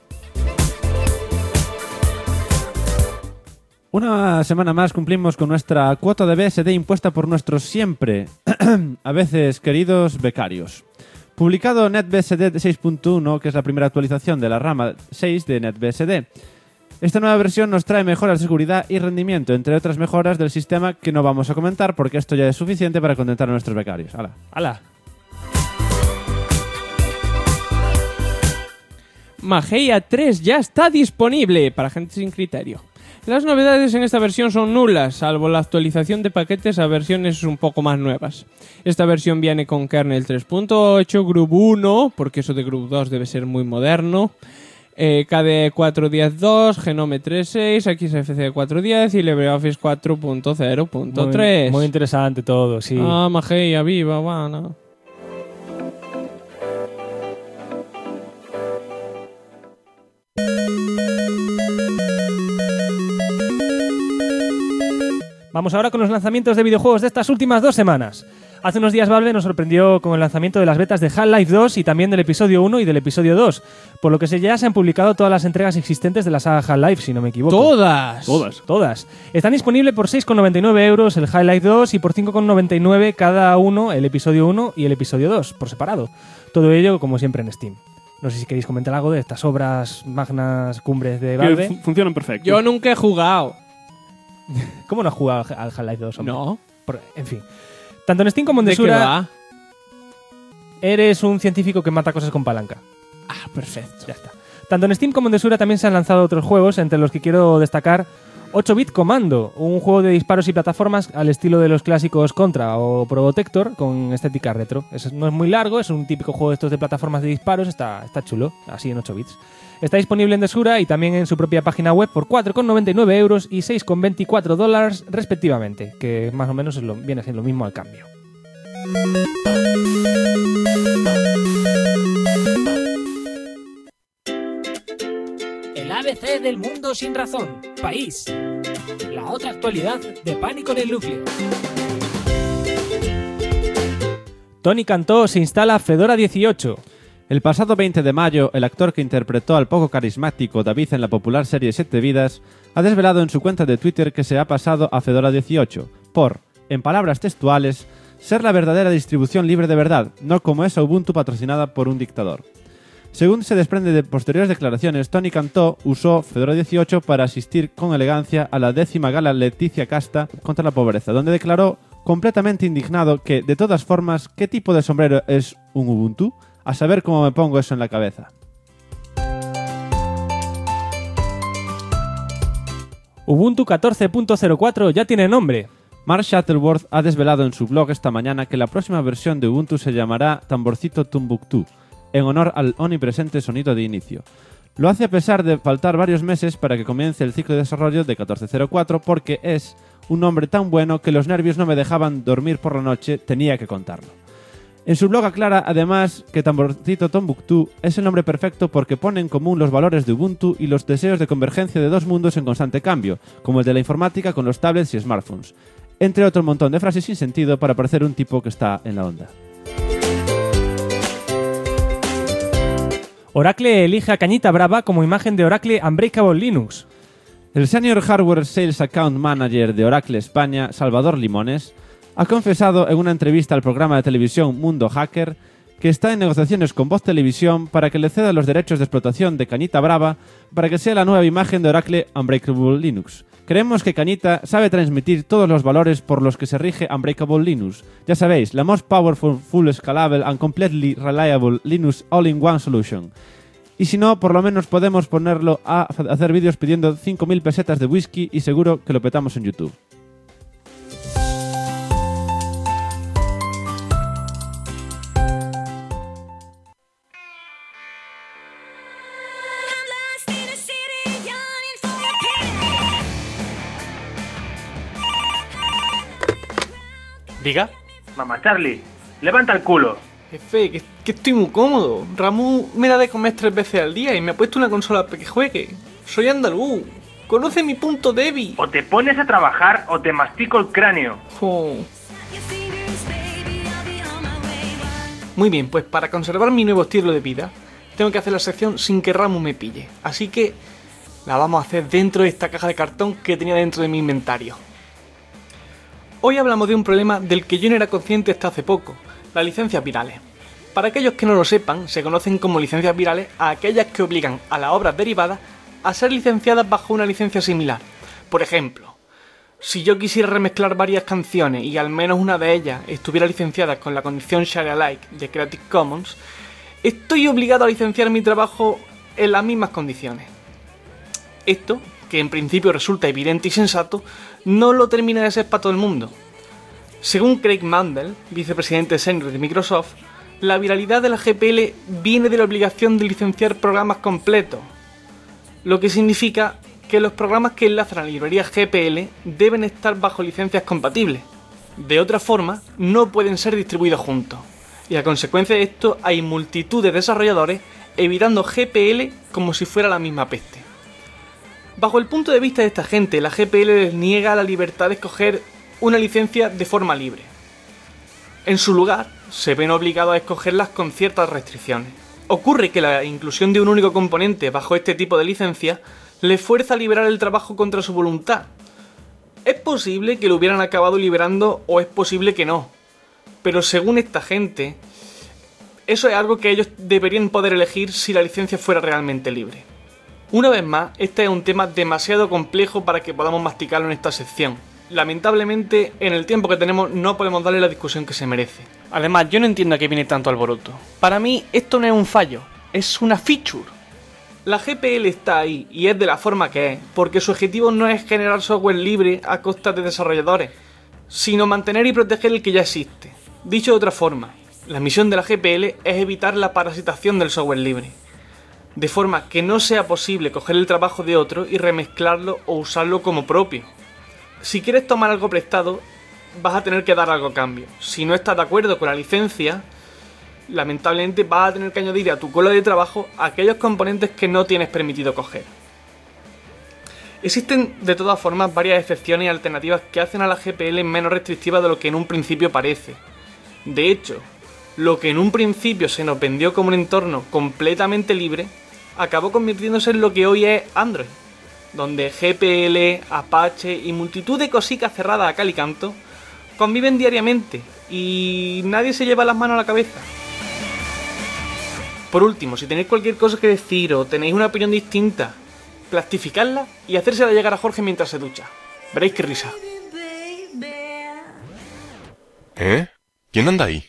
Speaker 4: Una semana más cumplimos con nuestra cuota de BSD impuesta por nuestros siempre, a veces queridos becarios. Publicado NetBSD 6.1, que es la primera actualización de la rama 6 de NetBSD. Esta nueva versión nos trae mejoras de seguridad y rendimiento, entre otras mejoras del sistema que no vamos a comentar porque esto ya es suficiente para contentar a nuestros becarios. ¡Hala!
Speaker 1: ¡Hala!
Speaker 5: Mageia 3 ya está disponible para gente sin criterio. Las novedades en esta versión son nulas, salvo la actualización de paquetes a versiones un poco más nuevas. Esta versión viene con kernel 3.8, Group 1, porque eso de Group 2 debe ser muy moderno, KDE 4.10.2, Genome 3.6, XFCE 4.10 y LibreOffice 4.0.3.
Speaker 1: Muy interesante todo, sí.
Speaker 5: Ah, Mageia, viva, bueno.
Speaker 1: Vamos ahora con los lanzamientos de videojuegos de estas últimas 2 semanas. Hace unos días Valve nos sorprendió con el lanzamiento de las betas de Half-Life 2 y también del episodio 1 y del episodio 2, por lo que ya se han publicado todas las entregas existentes de la saga Half-Life, si no me equivoco.
Speaker 5: ¡Todas!
Speaker 1: Están disponibles por 6,99 euros el Half-Life 2 y por 5,99 cada uno el episodio 1 y el episodio 2, por separado. Todo ello, como siempre, en Steam. No sé si queréis comentar algo de estas obras magnas cumbres de Valve.
Speaker 8: Que funcionan perfecto.
Speaker 5: Yo nunca he jugado.
Speaker 1: ¿Cómo no has jugado al Half-Life 2? hombre?
Speaker 5: No.
Speaker 1: En fin. Tanto en Steam como en
Speaker 5: ¿De qué
Speaker 1: Desura,
Speaker 5: va?
Speaker 1: eres un científico que mata cosas con palanca.
Speaker 5: Ah, perfecto.
Speaker 1: Ya está. Tanto en Steam como en Desura también se han lanzado otros juegos, entre los que quiero destacar 8-Bit Commando, un juego de disparos y plataformas al estilo de los clásicos Contra o Probotector, con estética retro. No es muy largo, es un típico juego de estos de plataformas de disparos, está chulo, así en 8 bits. Está disponible en Desura y también en su propia página web por 4,99 euros y 6,24 dólares respectivamente, que más o menos viene siendo lo mismo al cambio.
Speaker 9: El ABC del mundo sin razón. País. La otra actualidad de Pánico en el Núcleo.
Speaker 1: Tony Cantó se instala Fedora 18.
Speaker 4: El pasado 20 de mayo, el actor que interpretó al poco carismático David en la popular serie 7 vidas ha desvelado en su cuenta de Twitter que se ha pasado a Fedora 18 por, en palabras textuales, ser la verdadera distribución libre de verdad, no como esa Ubuntu patrocinada por un dictador. Según se desprende de posteriores declaraciones, Tony Cantó usó Fedora 18 para asistir con elegancia a la 10ª gala Leticia Casta contra la pobreza, donde declaró completamente indignado que, de todas formas, ¿qué tipo de sombrero es un Ubuntu? A saber cómo me pongo eso en la cabeza.
Speaker 1: Ubuntu 14.04 ya tiene nombre.
Speaker 4: Mark Shuttleworth ha desvelado en su blog esta mañana que la próxima versión de Ubuntu se llamará Tamborcito Tumbuktu, en honor al omnipresente sonido de inicio. Lo hace a pesar de faltar varios meses para que comience el ciclo de desarrollo de 14.04 porque es un nombre tan bueno que los nervios no me dejaban dormir por la noche, tenía que contarlo. En su blog aclara además que Tamborcito Tumbuktu es el nombre perfecto porque pone en común los valores de Ubuntu y los deseos de convergencia de dos mundos en constante cambio, como el de la informática con los tablets y smartphones, entre otro montón de frases sin sentido para parecer un tipo que está en la onda.
Speaker 1: Oracle elige a Cañita Brava como imagen de Oracle Unbreakable Linux.
Speaker 4: El Senior Hardware Sales Account Manager de Oracle España, Salvador Limones, ha confesado en una entrevista al programa de televisión Mundo Hacker que está en negociaciones con Voz Televisión para que le ceda los derechos de explotación de Cañita Brava para que sea la nueva imagen de Oracle Unbreakable Linux. Creemos que Cañita sabe transmitir todos los valores por los que se rige Unbreakable Linux. Ya sabéis, la most powerful, full scalable and completely reliable Linux all-in-one solution. Y si no, por lo menos podemos ponerlo a hacer vídeos pidiendo 5.000 pesetas de whisky y seguro que lo petamos en YouTube.
Speaker 10: Diga.
Speaker 11: Mamá Charlie, levanta el culo.
Speaker 10: Jefe, que estoy muy cómodo. Ramón me da de comer 3 veces al día y me ha puesto una consola para que juegue. Soy andaluz. Conoce mi punto débil.
Speaker 11: O te pones a trabajar o te mastico el cráneo.
Speaker 10: Oh. Muy bien, pues para conservar mi nuevo estilo de vida, tengo que hacer la sección sin que Ramón me pille. Así que la vamos a hacer dentro de esta caja de cartón que tenía dentro de mi inventario. Hoy hablamos de un problema del que yo no era consciente hasta hace poco, las licencias virales. Para aquellos que no lo sepan, se conocen como licencias virales a aquellas que obligan a las obras derivadas a ser licenciadas bajo una licencia similar. Por ejemplo, si yo quisiera remezclar varias canciones y al menos una de ellas estuviera licenciada con la condición Share Alike de Creative Commons, estoy obligado a licenciar mi trabajo en las mismas condiciones. Esto, que en principio resulta evidente y sensato, no lo termina de ser para todo el mundo. Según Craig Mandel, vicepresidente senior de Microsoft, la viralidad de la GPL viene de la obligación de licenciar programas completos, lo que significa que los programas que enlazan a la librería GPL deben estar bajo licencias compatibles. De otra forma, no pueden ser distribuidos juntos, y a consecuencia de esto hay multitud de desarrolladores evitando GPL como si fuera la misma peste. Bajo el punto de vista de esta gente, la GPL les niega la libertad de escoger una licencia de forma libre. En su lugar, se ven obligados a escogerlas con ciertas restricciones. Ocurre que la inclusión de un único componente bajo este tipo de licencia les fuerza a liberar el trabajo contra su voluntad. Es posible que lo hubieran acabado liberando o es posible que no. Pero según esta gente, eso es algo que ellos deberían poder elegir si la licencia fuera realmente libre. Una vez más, este es un tema demasiado complejo para que podamos masticarlo en esta sección. Lamentablemente, en el tiempo que tenemos no podemos darle la discusión que se merece. Además, yo no entiendo a qué viene tanto alboroto. Para mí, esto no es un fallo, es una feature. La GPL está ahí, y es de la forma que es, porque su objetivo no es generar software libre a costa de desarrolladores, sino mantener y proteger el que ya existe. Dicho de otra forma, la misión de la GPL es evitar la parasitación del software libre, de forma que no sea posible coger el trabajo de otro y remezclarlo o usarlo como propio. Si quieres tomar algo prestado, vas a tener que dar algo a cambio. Si no estás de acuerdo con la licencia, lamentablemente vas a tener que añadir a tu cola de trabajo aquellos componentes que no tienes permitido coger. Existen de todas formas varias excepciones y alternativas que hacen a la GPL menos restrictiva de lo que en un principio parece. De hecho, lo que en un principio se nos vendió como un entorno completamente libre, acabó convirtiéndose en lo que hoy es Android, donde GPL, Apache y multitud de cositas cerradas a cal y canto conviven diariamente y nadie se lleva las manos a la cabeza. Por último, si tenéis cualquier cosa que decir o tenéis una opinión distinta, plastificarla y hacérsela llegar a Jorge mientras se ducha. Veréis qué risa.
Speaker 12: ¿Eh? ¿Quién anda ahí?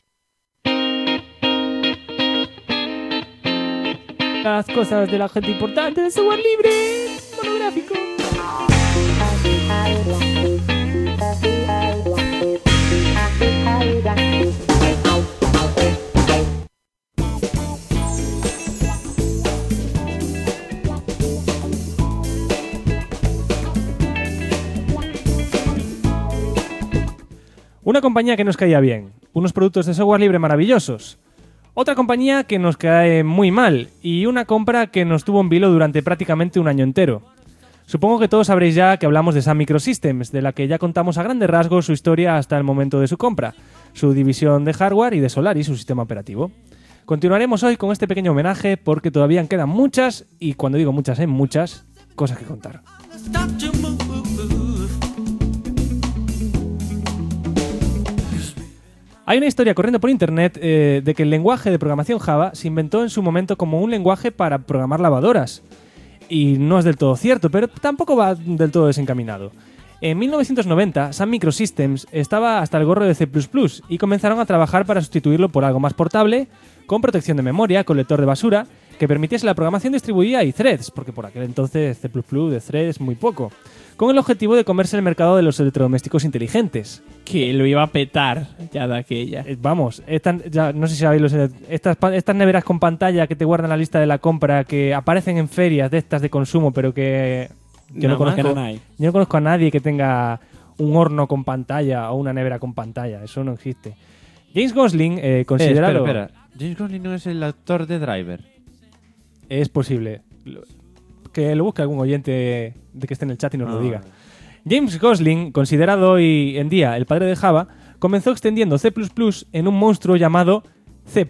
Speaker 1: Las cosas de la gente importante de software libre monográfico. Una compañía que nos caía bien, unos productos de software libre maravillosos. Otra compañía que nos cae muy mal y una compra que nos tuvo en vilo durante prácticamente un año entero. Supongo que todos sabréis ya que hablamos de Sun Microsystems, de la que ya contamos a grandes rasgos su historia hasta el momento de su compra, su división de hardware y de Solaris, su sistema operativo. Continuaremos hoy con este pequeño homenaje porque todavía quedan muchas, y cuando digo muchas, muchas cosas que contar. Hay una historia corriendo por internet de que el lenguaje de programación Java se inventó en su momento como un lenguaje para programar lavadoras. Y no es del todo cierto, pero tampoco va del todo desencaminado. En 1990, Sun Microsystems estaba hasta el gorro de C++ y comenzaron a trabajar para sustituirlo por algo más portable, con protección de memoria, con lector de basura, que permitiese la programación distribuida y threads, porque por aquel entonces C++ de threads muy poco, con el objetivo de comerse el mercado de los electrodomésticos inteligentes.
Speaker 5: Que lo iba a petar ya de aquella.
Speaker 1: Vamos, ya, no sé si sabéis, estas neveras con pantalla que te guardan la lista de la compra, que aparecen en ferias de estas de consumo, pero que yo no conozco a nadie que tenga un horno con pantalla o una nevera con pantalla. Eso no existe. James Gosling, considerado...
Speaker 4: Espera. James Gosling no es el actor de Driver.
Speaker 1: Es posible. Que lo busque algún oyente de que esté en el chat y nos lo diga. James Gosling, considerado hoy en día el padre de Java, comenzó extendiendo C++ en un monstruo llamado C++++.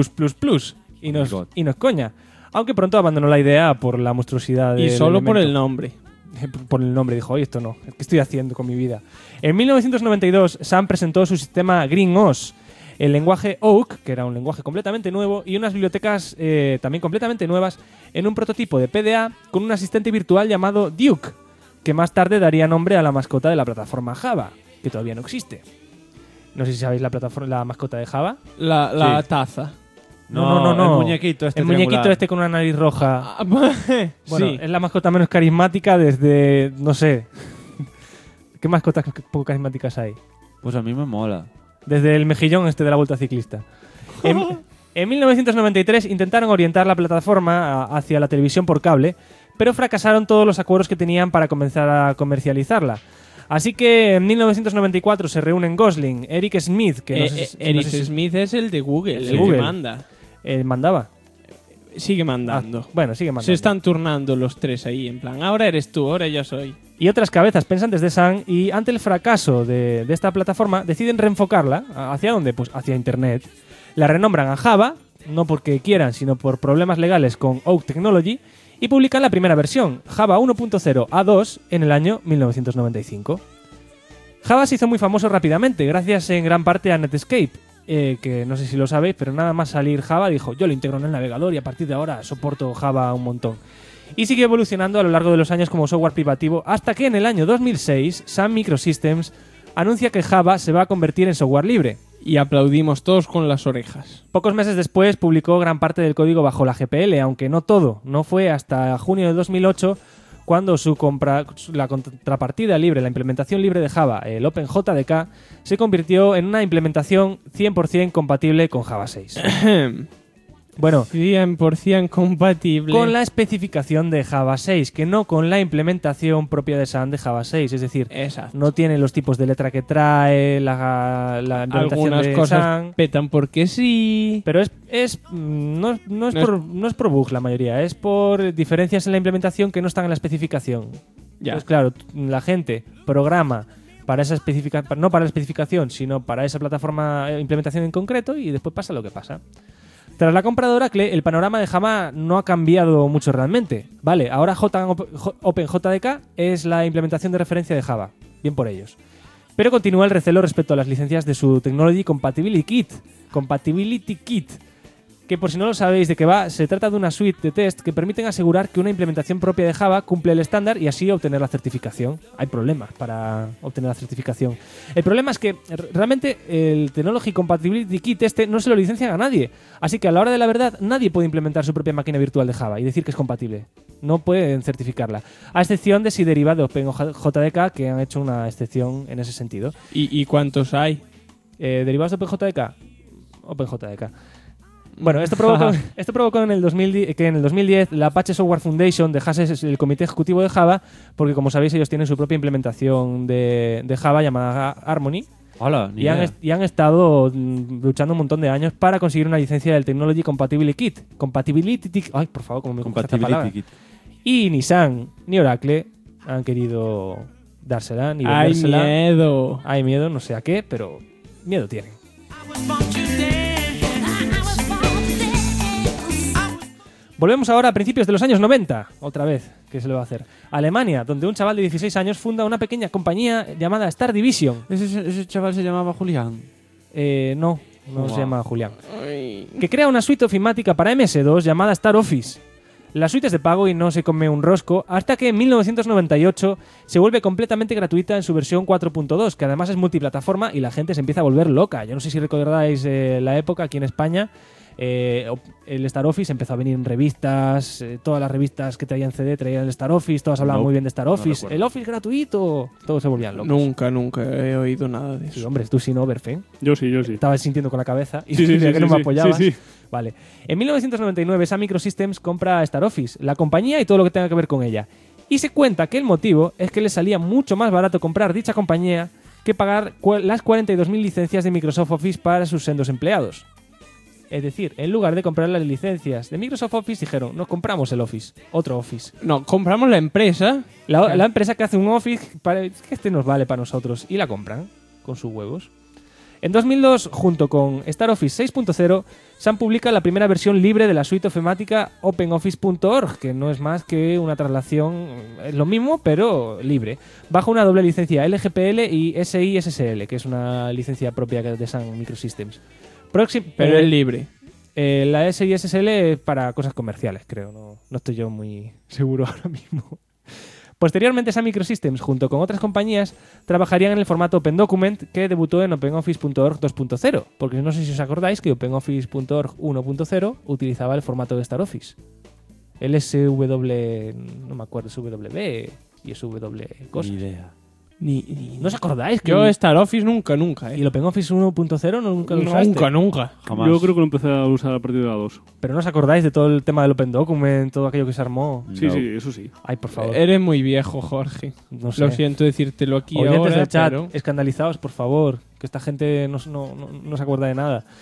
Speaker 1: Y no es coña. Aunque pronto abandonó la idea por la monstruosidad del
Speaker 5: Y solo
Speaker 1: elemento.
Speaker 5: por el nombre.
Speaker 1: Por el nombre, dijo, oye, esto no. ¿Qué estoy haciendo con mi vida? En 1992, Sun presentó su sistema GreenOS, el lenguaje Oak, que era un lenguaje completamente nuevo, y unas bibliotecas también completamente nuevas, en un prototipo de PDA con un asistente virtual llamado Duke, que más tarde daría nombre a la mascota de la plataforma Java, que todavía no existe. No sé si sabéis la mascota de Java.
Speaker 5: La taza.
Speaker 1: No.
Speaker 4: El muñequito este.
Speaker 1: El muñequito este con una nariz roja. Bueno,
Speaker 5: sí.
Speaker 1: es la mascota menos carismática desde... no sé. ¿Qué mascotas poco carismáticas hay?
Speaker 4: Pues a mí me mola.
Speaker 1: Desde el mejillón este de la Vuelta Ciclista. En 1993 intentaron orientar la plataforma hacia la televisión por cable, pero fracasaron todos los acuerdos que tenían para comenzar a comercializarla. Así que en 1994 se reúnen Gosling, Eric Smith, que
Speaker 5: Eric Smith es el de Google, el
Speaker 1: Google.
Speaker 5: que manda.
Speaker 1: Mandaba.
Speaker 5: Sigue mandando.
Speaker 1: Bueno, sigue mandando.
Speaker 5: Se están turnando los tres ahí, en plan, ahora eres tú, ahora yo soy.
Speaker 1: Y otras cabezas pensantes de Sun, y ante el fracaso de esta plataforma, deciden reenfocarla. ¿Hacia dónde? Pues hacia Internet. La renombran a Java, no porque quieran, sino por problemas legales con Oak Technology, y publican la primera versión, Java 1.0 A2, en el año 1995. Java se hizo muy famoso rápidamente, gracias en gran parte a Netscape, que no sé si lo sabéis, pero nada más salir Java dijo, yo lo integro en el navegador y a partir de ahora soporto Java un montón. Y siguió evolucionando a lo largo de los años como software privativo, hasta que en el año 2006 Sun Microsystems anuncia que Java se va a convertir en software libre.
Speaker 5: Y aplaudimos todos con las orejas.
Speaker 1: Pocos meses después publicó gran parte del código bajo la GPL, aunque no todo. No fue hasta junio de 2008 cuando la contrapartida libre, la implementación libre de Java, el OpenJDK, se convirtió en una implementación 100% compatible con Java 6. Bueno,
Speaker 5: 100% compatible
Speaker 1: con la especificación de Java 6, que no con la implementación propia de Sun de Java 6. Es decir,
Speaker 5: exacto,
Speaker 1: no tiene los tipos de letra que trae, la implementación
Speaker 5: algunas
Speaker 1: de
Speaker 5: cosas
Speaker 1: Sun.
Speaker 5: petan porque sí.
Speaker 1: Pero no es por bugs la mayoría, es por diferencias en la implementación que no están en la especificación.
Speaker 5: Ya.
Speaker 1: Pues claro, la gente programa para esa no para la especificación, sino para esa plataforma implementación en concreto, y después pasa lo que pasa. Tras la compra de Oracle, el panorama de Java no ha cambiado mucho realmente. Vale, ahora OpenJDK es la implementación de referencia de Java. Bien por ellos. Pero continúa el recelo respecto a las licencias de su Technology Compatibility Kit, que por si no lo sabéis de qué va, se trata de una suite de test que permiten asegurar que una implementación propia de Java cumple el estándar y así obtener la certificación. Hay problemas para obtener la certificación. El problema es que realmente el Technology Compatibility Kit no se lo licencian a nadie. Así que a la hora de la verdad nadie puede implementar su propia máquina virtual de Java y decir que es compatible. No pueden certificarla. A excepción de si deriva de OpenJDK, que han hecho una excepción en ese sentido.
Speaker 5: ¿Y cuántos hay?
Speaker 1: ¿Derivados de OpenJDK? OpenJDK. Bueno, esto provocó en el 2010, que en el 2010 la Apache Software Foundation dejase el comité ejecutivo de Java, porque como sabéis ellos tienen su propia implementación de Java llamada Harmony.
Speaker 4: Hola,
Speaker 1: y han estado luchando un montón de años para conseguir una licencia del Technology Compatibility Kit. Ay, por favor, cómo me gusta esta palabra. Y ni Sun ni Oracle han querido dársela ni vendérsela. Hay miedo, no sé a qué, pero miedo tienen. Volvemos ahora a principios de los años 90, otra vez, ¿qué se le va a hacer? Alemania, donde un chaval de 16 años funda una pequeña compañía llamada Star Division.
Speaker 4: ¿Ese chaval se llamaba Julián?
Speaker 1: No se llama Julián. Que crea una suite ofimática para MS2 llamada Star Office. La suite es de pago y no se come un rosco, hasta que en 1998 se vuelve completamente gratuita en su versión 4.2, que además es multiplataforma y la gente se empieza a volver loca. Yo no sé si recordáis la época aquí en España. El Star Office empezó a venir en revistas, todas las revistas que traían CD traían el Star Office, todas hablaban muy bien de Star Office, el Office gratuito, todos se volvían locos.
Speaker 5: Nunca he oído nada de eso.
Speaker 1: Sí, hombre, tú sin Overfen.
Speaker 8: Yo sí.
Speaker 1: Estabas sintiendo con la cabeza y
Speaker 8: sí,
Speaker 1: que no me apoyabas.
Speaker 8: Sí.
Speaker 1: Vale. En 1999 Sun Microsystems compra Star Office, la compañía y todo lo que tenga que ver con ella. Y se cuenta que el motivo es que le salía mucho más barato comprar dicha compañía que pagar las 42.000 licencias de Microsoft Office para sus sendos empleados. Es decir, en lugar de comprar las licencias de Microsoft Office, dijeron, no compramos el Office, otro Office.
Speaker 5: No, compramos la empresa.
Speaker 1: La empresa que hace un Office, que este nos vale para nosotros, y la compran con sus huevos. En 2002, junto con Star Office 6.0, Sun publica la primera versión libre de la suite ofimática OpenOffice.org, que no es más que una traslación, es lo mismo, pero libre, bajo una doble licencia LGPL y SISSL, que es una licencia propia de Sun Microsystems.
Speaker 5: Pero es libre.
Speaker 1: La SISSL es para cosas comerciales, creo. No estoy yo muy seguro ahora mismo. Posteriormente, Sun Microsystems, junto con otras compañías, trabajarían en el formato OpenDocument, que debutó en OpenOffice.org 2.0. Porque no sé si os acordáis que OpenOffice.org 1.0 utilizaba el formato de Star Office. El SW... no me acuerdo, SW y SW cosas.
Speaker 4: Ni idea.
Speaker 1: ¿No os acordáis?
Speaker 5: Yo Star Office nunca.
Speaker 1: ¿Y el OpenOffice 1.0 nunca lo usaste?
Speaker 5: Nunca.
Speaker 8: Jamás. Yo creo que lo empecé a usar a partir de la 2.
Speaker 1: ¿Pero no os acordáis de todo el tema del Open Document, todo aquello que se armó?
Speaker 8: Sí, eso sí.
Speaker 1: Ay, por favor.
Speaker 5: Eres muy viejo, Jorge.
Speaker 1: No sé.
Speaker 5: Lo siento decírtelo aquí
Speaker 1: Oyentes
Speaker 5: ahora,
Speaker 1: del chat,
Speaker 5: pero...
Speaker 1: escandalizados, por favor, que esta gente no se acuerda de nada.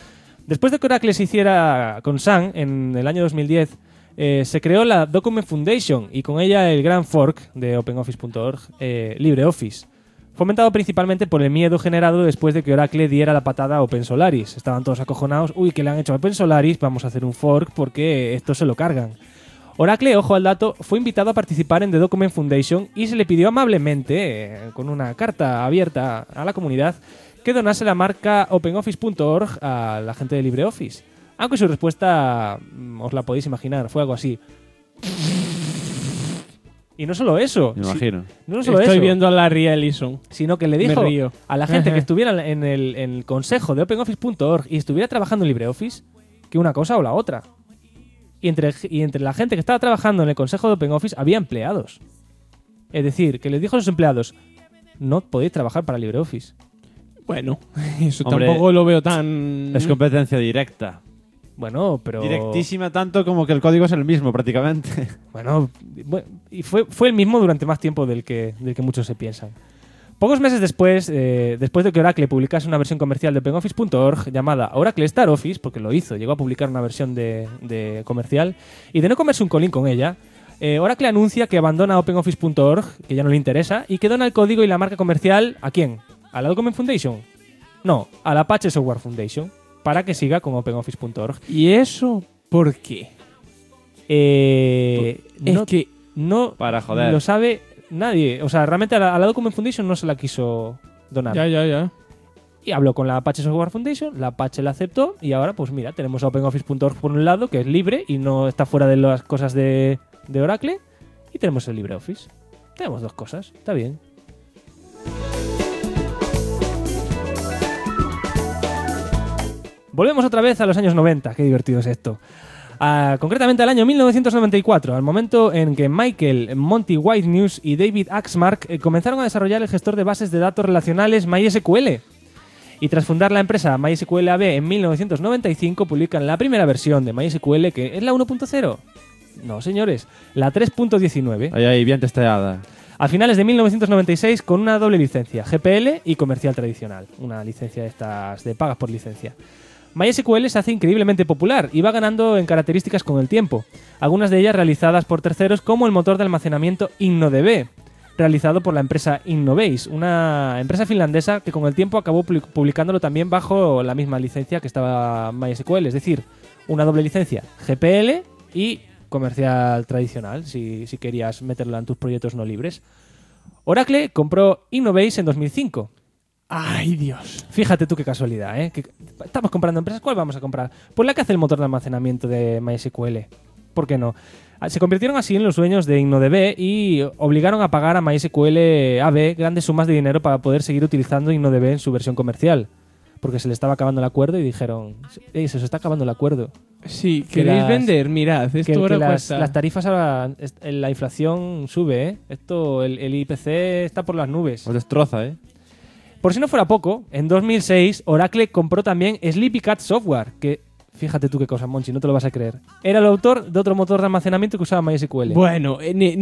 Speaker 1: Después de que Oracle se hiciera con Sun en el año 2010, se creó la Document Foundation y con ella el gran fork de OpenOffice.org, LibreOffice, fomentado principalmente por el miedo generado después de que Oracle diera la patada a OpenSolaris. Estaban todos acojonados, uy, ¿qué le han hecho a OpenSolaris? Vamos a hacer un fork porque esto se lo cargan. Oracle, ojo al dato, fue invitado a participar en The Document Foundation y se le pidió amablemente, con una carta abierta a la comunidad, que donase la marca OpenOffice.org a la gente de LibreOffice. Aunque su respuesta, os la podéis imaginar, fue algo así. Y no solo eso.
Speaker 4: Me imagino.
Speaker 1: No solo
Speaker 5: Estoy
Speaker 1: eso,
Speaker 5: viendo a Larry Ellison.
Speaker 1: sino que le
Speaker 5: Me
Speaker 1: dijo
Speaker 5: río.
Speaker 1: a la gente que estuviera en el consejo de OpenOffice.org y estuviera trabajando en LibreOffice que una cosa o la otra. Y entre la gente que estaba trabajando en el consejo de OpenOffice había empleados. Es decir, que les dijo a sus empleados, no podéis trabajar para LibreOffice.
Speaker 5: Bueno, eso
Speaker 4: Hombre,
Speaker 5: tampoco lo veo tan...
Speaker 4: Es competencia directa.
Speaker 1: Bueno, pero...
Speaker 4: Directísima tanto como que el código es el mismo prácticamente.
Speaker 1: Bueno, y fue el mismo durante más tiempo del que muchos se piensan. Pocos meses después de que Oracle publicase una versión comercial de OpenOffice.org llamada Oracle Star Office, porque lo hizo, llegó a publicar una versión de comercial, y de no comerse un colín con ella, Oracle anuncia que abandona OpenOffice.org, que ya no le interesa, y que dona el código y la marca comercial ¿a quién? ¿A la Document Foundation? No, a la Apache Software Foundation, para que siga con OpenOffice.org.
Speaker 5: ¿Y eso por qué?
Speaker 1: Es que no
Speaker 4: para joder.
Speaker 1: lo sabe nadie. O sea, realmente a la Document Foundation no se la quiso donar.
Speaker 5: Ya.
Speaker 1: Y habló con la Apache Software Foundation, la Apache la aceptó y ahora, pues mira, tenemos a OpenOffice.org por un lado, que es libre y no está fuera de las cosas de Oracle, y tenemos el LibreOffice. Tenemos dos cosas, está bien. Volvemos otra vez a los años 90, qué divertido es esto. Concretamente al año 1994, al momento en que Michael Monty Whitenews y David Axmark comenzaron a desarrollar el gestor de bases de datos relacionales MySQL. Y tras fundar la empresa MySQL AB en 1995, publican la primera versión de MySQL, que es la 1.0. No, señores, la 3.19.
Speaker 4: Ahí, bien testeada.
Speaker 1: A finales de 1996 con una doble licencia, GPL y comercial tradicional. Una licencia de estas de pagas por licencia. MySQL se hace increíblemente popular y va ganando en características con el tiempo. Algunas de ellas realizadas por terceros, como el motor de almacenamiento InnoDB, realizado por la empresa Innovase, una empresa finlandesa que con el tiempo acabó publicándolo también bajo la misma licencia que estaba MySQL, es decir, una doble licencia, GPL y comercial tradicional, si querías meterlo en tus proyectos no libres. Oracle compró Innovase en 2005.
Speaker 5: ¡Ay, Dios!
Speaker 1: Fíjate tú qué casualidad, ¿eh? Que estamos comprando empresas, ¿cuál vamos a comprar? Pues la que hace el motor de almacenamiento de MySQL. ¿Por qué no? Se convirtieron así en los dueños de InnoDB y obligaron a pagar a MySQL AB grandes sumas de dinero para poder seguir utilizando InnoDB en su versión comercial. Porque se le estaba acabando el acuerdo y dijeron, se os está acabando el acuerdo.
Speaker 5: Sí, ¿queréis vender? Mirad, esto ahora cuesta.
Speaker 1: Las tarifas ahora, la inflación sube, ¿eh? Esto, el IPC está por las nubes.
Speaker 4: Os destroza, ¿eh?
Speaker 1: Por si no fuera poco, en 2006 Oracle compró también Sleepy Cat Software, que, fíjate tú qué cosa, Monchi, no te lo vas a creer. Era el autor de otro motor de almacenamiento que usaba MySQL.
Speaker 5: Bueno,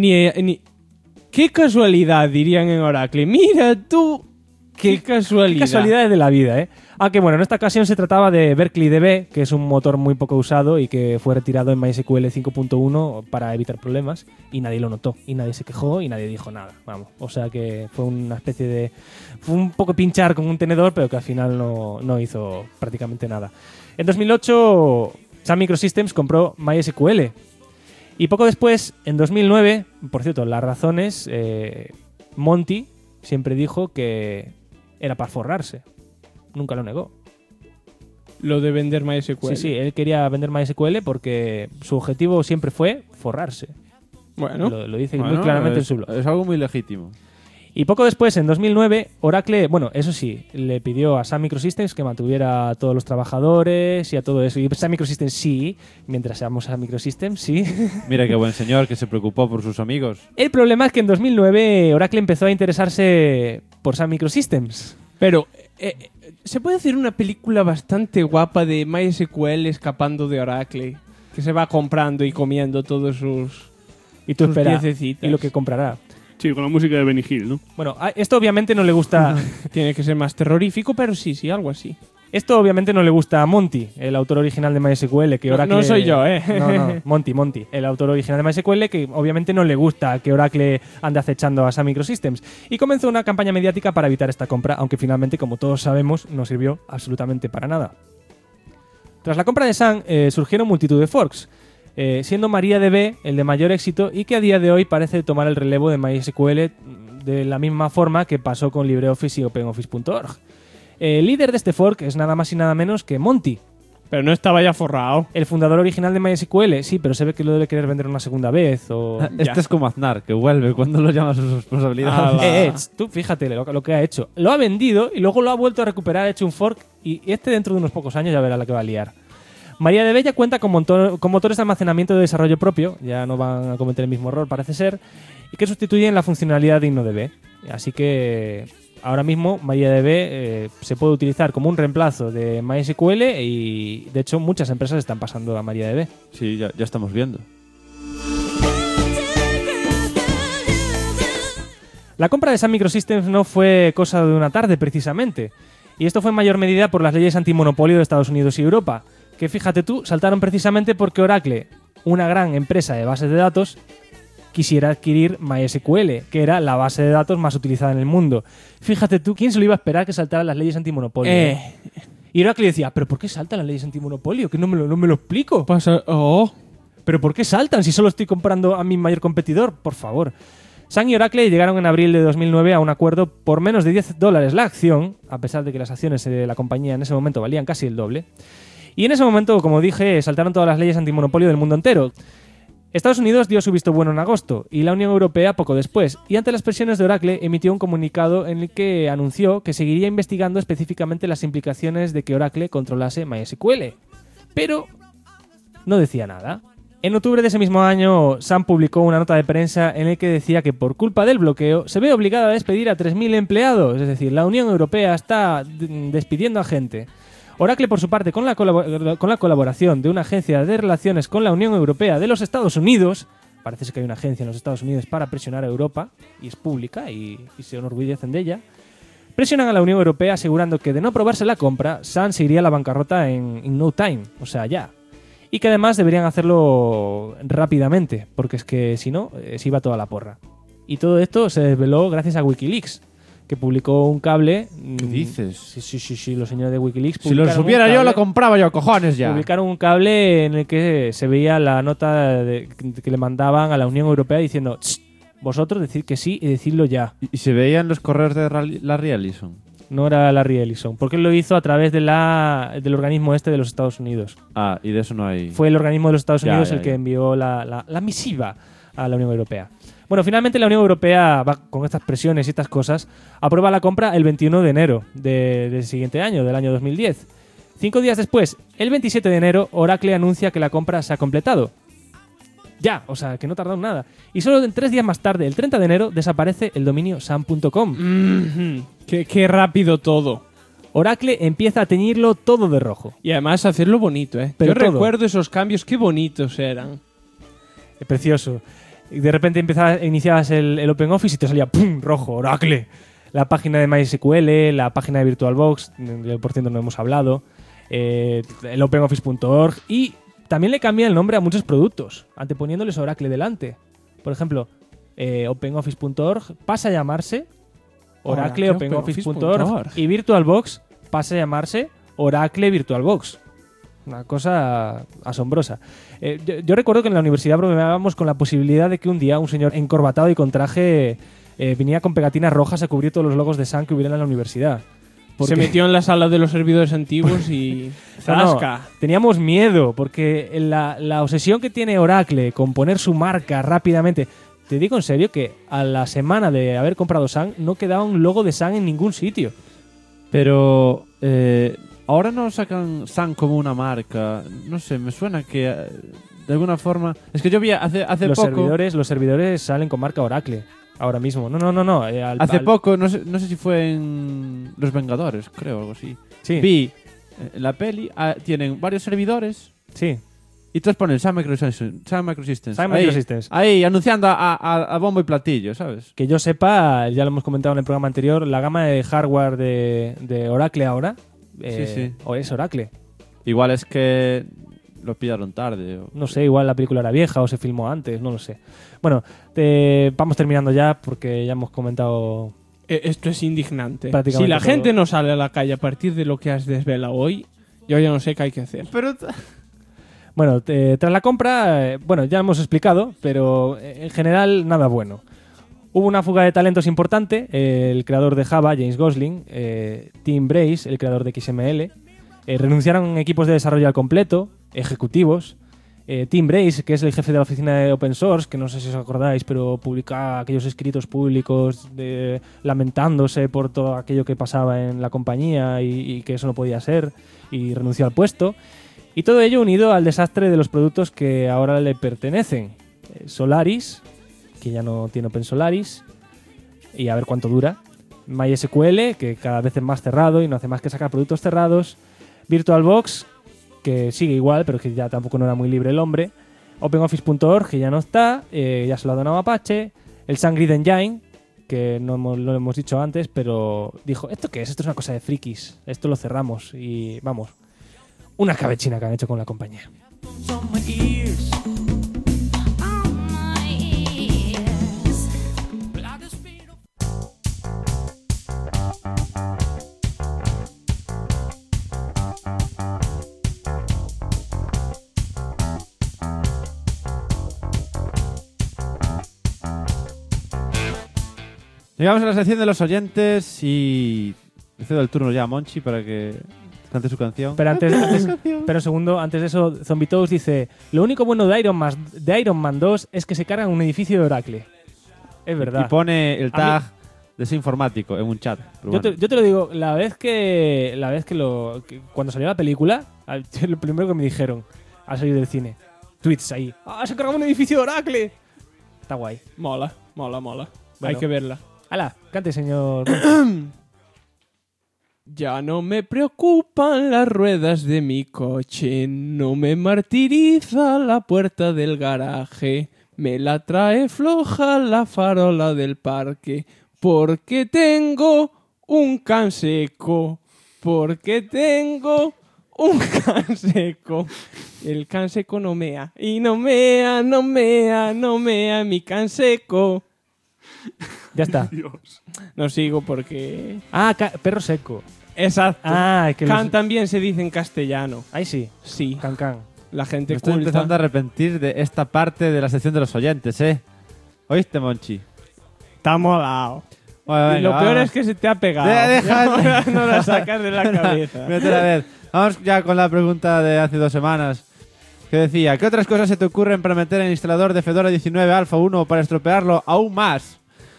Speaker 5: qué casualidad, dirían en Oracle. Mira tú, qué casualidad.
Speaker 1: Qué casualidades de la vida, ¿eh? Aunque bueno, en esta ocasión se trataba de BerkeleyDB, que es un motor muy poco usado y que fue retirado en MySQL 5.1 para evitar problemas, y nadie lo notó, y nadie se quejó, y nadie dijo nada, vamos. O sea que fue una especie de... Fue un poco pinchar con un tenedor, pero que al final no hizo prácticamente nada. En 2008, Sun Microsystems compró MySQL. Y poco después, en 2009, por cierto, las razones, Monty siempre dijo que era para forrarse. Nunca lo negó.
Speaker 5: Lo de vender MySQL.
Speaker 1: Sí, él quería vender MySQL porque su objetivo siempre fue forrarse.
Speaker 5: Bueno.
Speaker 1: Lo dice muy claramente en su blog.
Speaker 4: Es algo muy legítimo.
Speaker 1: Y poco después, en 2009, Oracle, bueno, eso sí, le pidió a Sun Microsystems que mantuviera a todos los trabajadores y a todo eso. Y Sun Microsystems sí, mientras seamos Sun Microsystems, sí.
Speaker 4: Mira qué buen señor que se preocupó por sus amigos.
Speaker 1: El problema es que en 2009 Oracle empezó a interesarse por Sun Microsystems.
Speaker 5: Pero se puede hacer una película bastante guapa de MySQL escapando de Oracle, que se va comprando y comiendo todos sus piececitas.
Speaker 1: Y lo que comprará.
Speaker 8: Sí, con la música de Benny Hill, ¿no?
Speaker 1: Bueno, esto obviamente no le gusta...
Speaker 5: Tiene que ser más terrorífico, pero sí, algo así.
Speaker 1: Esto obviamente no le gusta a Monty, el autor original de MySQL, que Oracle...
Speaker 5: No soy yo, ¿eh?
Speaker 1: No, Monty, el autor original de MySQL, que obviamente no le gusta que Oracle ande acechando a Sun Microsystems. Y comenzó una campaña mediática para evitar esta compra, aunque finalmente, como todos sabemos, no sirvió absolutamente para nada. Tras la compra de Sun, surgieron multitud de forks, siendo MariaDB el de mayor éxito y que a día de hoy parece tomar el relevo de MySQL de la misma forma que pasó con LibreOffice y OpenOffice.org. El líder de este fork es nada más y nada menos que Monty.
Speaker 5: Pero no estaba ya forrado.
Speaker 1: El fundador original de MySQL, sí, pero se ve que lo debe querer vender una segunda vez o...
Speaker 4: Este es como Aznar, que vuelve cuando lo llamas a su responsabilidad.
Speaker 1: Tú fíjate lo que ha hecho. Lo ha vendido y luego lo ha vuelto a recuperar, ha hecho un fork y este dentro de unos pocos años ya verá la que va a liar. MariaDB ya cuenta con motores de almacenamiento de desarrollo propio, ya no van a cometer el mismo error, parece ser, y que sustituyen la funcionalidad de InnoDB. Así que ahora mismo MariaDB se puede utilizar como un reemplazo de MySQL y de hecho muchas empresas están pasando a MariaDB.
Speaker 4: Sí, ya estamos viendo.
Speaker 1: La compra de Sun Microsystems no fue cosa de una tarde precisamente, y esto fue en mayor medida por las leyes antimonopolio de Estados Unidos y Europa, que fíjate tú, saltaron precisamente porque Oracle, una gran empresa de bases de datos, quisiera adquirir MySQL, que era la base de datos más utilizada en el mundo. Fíjate tú, ¿quién se lo iba a esperar que saltaran las leyes antimonopolio? Y Oracle decía, ¿pero por qué saltan las leyes antimonopolio? Que no me lo explico. ¿Pero por qué saltan si solo estoy comprando a mi mayor competidor? Por favor. Sun y Oracle llegaron en abril de 2009 a un acuerdo por menos de $10 la acción, a pesar de que las acciones de la compañía en ese momento valían casi el doble. Y en ese momento, como dije, saltaron todas las leyes antimonopolio del mundo entero. Estados Unidos dio su visto bueno en agosto y la Unión Europea poco después, y ante las presiones de Oracle emitió un comunicado en el que anunció que seguiría investigando específicamente las implicaciones de que Oracle controlase MySQL. Pero no decía nada. En octubre de ese mismo año, Sun publicó una nota de prensa en la que decía que por culpa del bloqueo se ve obligada a despedir a 3.000 empleados, es decir, la Unión Europea está despidiendo a gente. Oracle, por su parte, con la colaboración de una agencia de relaciones con la Unión Europea de los Estados Unidos, parece ser que hay una agencia en los Estados Unidos para presionar a Europa, y es pública, y se enorgullecen de ella, presionan a la Unión Europea asegurando que de no aprobarse la compra, Sun se iría a la bancarrota en no time, o sea, ya. Y que además deberían hacerlo rápidamente, porque es que si no, se iba toda la porra. Y todo esto se desveló gracias a Wikileaks, que publicó un cable.
Speaker 4: ¿Qué dices?
Speaker 1: Sí, los señores de Wikileaks
Speaker 4: si lo supiera yo, lo compraba yo, cojones ya.
Speaker 1: Publicaron un cable en el que se veía la nota que le mandaban a la Unión Europea diciendo vosotros decid que sí y decidlo ya.
Speaker 4: ¿Y se veían los correos de Larry Ellison?
Speaker 1: No era Larry Ellison, porque él lo hizo a través del organismo de los Estados Unidos.
Speaker 4: Ah, y de eso no hay...
Speaker 1: Fue el organismo de los Estados Unidos el que envió la misiva a la Unión Europea. Bueno, finalmente la Unión Europea, con estas presiones y estas cosas, aprueba la compra el 21 de enero del siguiente año, del año 2010. 5 días después, el 27 de enero, Oracle anuncia que la compra se ha completado. Ya, o sea, que no tardaron nada. Y solo 3 días más tarde, el 30 de enero, desaparece el dominio sun.com.
Speaker 5: Qué rápido todo.
Speaker 1: Oracle empieza a teñirlo todo de rojo.
Speaker 5: Y además hacerlo bonito, ¿eh?
Speaker 1: Pero
Speaker 5: yo recuerdo esos cambios, qué bonitos eran.
Speaker 1: Es precioso. Y de repente iniciabas el OpenOffice y te salía ¡pum! Rojo, Oracle. La página de MySQL, la página de VirtualBox, por cierto no hemos hablado, el OpenOffice.org, y también le cambia el nombre a muchos productos, anteponiéndoles Oracle delante. Por ejemplo, OpenOffice.org pasa a llamarse Oracle OpenOffice.org y VirtualBox pasa a llamarse Oracle VirtualBox. Una cosa asombrosa. Yo recuerdo que en la universidad bromeábamos con la posibilidad de que un día un señor encorbatado y con traje viniera con pegatinas rojas a cubrir todos los logos de Sun que hubieran en la universidad.
Speaker 5: Se metió en la sala de los servidores antiguos y... ¡zasca!
Speaker 1: No, teníamos miedo, porque la obsesión que tiene Oracle con poner su marca rápidamente... Te digo en serio que a la semana de haber comprado Sun no quedaba un logo de Sun en ningún sitio.
Speaker 4: Pero... ahora no sacan Sun como una marca. No sé, me suena que de alguna forma... Es que yo vi hace poco...
Speaker 1: Los servidores salen con marca Oracle ahora mismo. No.
Speaker 4: Hace poco, no sé si fue en Los Vengadores, creo, algo así.
Speaker 1: Sí.
Speaker 4: Vi la peli, tienen varios servidores.
Speaker 1: Sí.
Speaker 4: Y todos ponen Sun Microsystems.
Speaker 1: Microsystems.
Speaker 4: Ahí anunciando a bombo y platillo, ¿sabes?
Speaker 1: Que yo sepa, ya lo hemos comentado en el programa anterior, la gama de hardware de Oracle ahora,
Speaker 4: Sí.
Speaker 1: O es Oracle.
Speaker 4: Igual es que lo pillaron tarde.
Speaker 1: No sé, igual la película era vieja o se filmó antes, no lo sé. Bueno, vamos terminando ya porque ya hemos comentado...
Speaker 5: Esto es indignante.
Speaker 1: prácticamente
Speaker 5: Si la
Speaker 1: todo.
Speaker 5: gente no sale a la calle a partir de lo que has desvelado hoy, yo ya no sé qué hay que hacer.
Speaker 4: Pero...
Speaker 1: Bueno, tras la compra, bueno, ya hemos explicado, pero en general nada bueno. Hubo una fuga de talentos importante. El creador de Java, James Gosling, Tim Brace, el creador de XML, renunciaron equipos de desarrollo al completo, ejecutivos. Tim Brace, que es el jefe de la oficina de Open Source, que no sé si os acordáis, pero publicaba aquellos escritos públicos lamentándose por todo aquello que pasaba en la compañía y que eso no podía ser, y renunció al puesto. Y todo ello unido al desastre de los productos que ahora le pertenecen. Solaris, que ya no tiene OpenSolaris, y a ver cuánto dura. MySQL, que cada vez es más cerrado y no hace más que sacar productos cerrados. VirtualBox, que sigue igual, pero que ya tampoco no era muy libre el hombre. OpenOffice.org, que ya no está, ya se lo ha donado a Apache. El SunGrid Engine, que no lo hemos dicho antes, pero dijo, ¿esto qué es? Esto es una cosa de frikis, esto lo cerramos y vamos, una cabechina que han hecho con la compañía.
Speaker 4: Llegamos a la sección de los oyentes y le cedo el turno ya a Monchi para que cante su canción.
Speaker 1: Pero pero un segundo, antes de eso, Zombie Toast dice, lo único bueno de Iron Man 2 es que se cargan un edificio de Oracle. Es verdad.
Speaker 4: Y pone el
Speaker 1: A
Speaker 4: tag
Speaker 1: mí-
Speaker 4: de ese informático en un chat. Pero
Speaker 1: Yo
Speaker 4: bueno.
Speaker 1: te lo digo, cuando salió la película, lo primero que me dijeron al salir del cine, tweets ahí, ¡ah, se cargaba un edificio de Oracle! Está guay.
Speaker 5: Mola.
Speaker 1: Bueno.
Speaker 5: Hay que verla.
Speaker 1: ¡Hala! Cante, señor.
Speaker 5: Ya no me preocupan las ruedas de mi coche, no me martiriza la puerta del garaje, me la trae floja la farola del parque, porque tengo un can seco, porque tengo un can seco. El can seco no mea, y no mea mi can seco.
Speaker 1: Ya está.
Speaker 8: Dios.
Speaker 5: No sigo porque...
Speaker 1: Ah, perro seco.
Speaker 5: Exacto.
Speaker 1: Ah, es que
Speaker 5: Can también se dice en castellano.
Speaker 1: Ahí sí.
Speaker 5: Sí.
Speaker 1: Can.
Speaker 5: La gente
Speaker 4: Me estoy
Speaker 5: culta.
Speaker 4: empezando a arrepentir de esta parte de la sección de los oyentes, ¿eh? ¿Oíste, Monchi?
Speaker 5: Está molado.
Speaker 4: Bueno,
Speaker 5: Y
Speaker 4: venga,
Speaker 5: lo peor
Speaker 4: vamos.
Speaker 5: es que se te ha pegado.
Speaker 4: Deja-
Speaker 5: Ahora no la sacas de la cabeza.
Speaker 4: Vete a ver. Vamos ya con la pregunta de hace 2 semanas. Que decía, ¿qué otras cosas se te ocurren para meter en el instalador de Fedora 19 Alpha 1 para estropearlo aún más?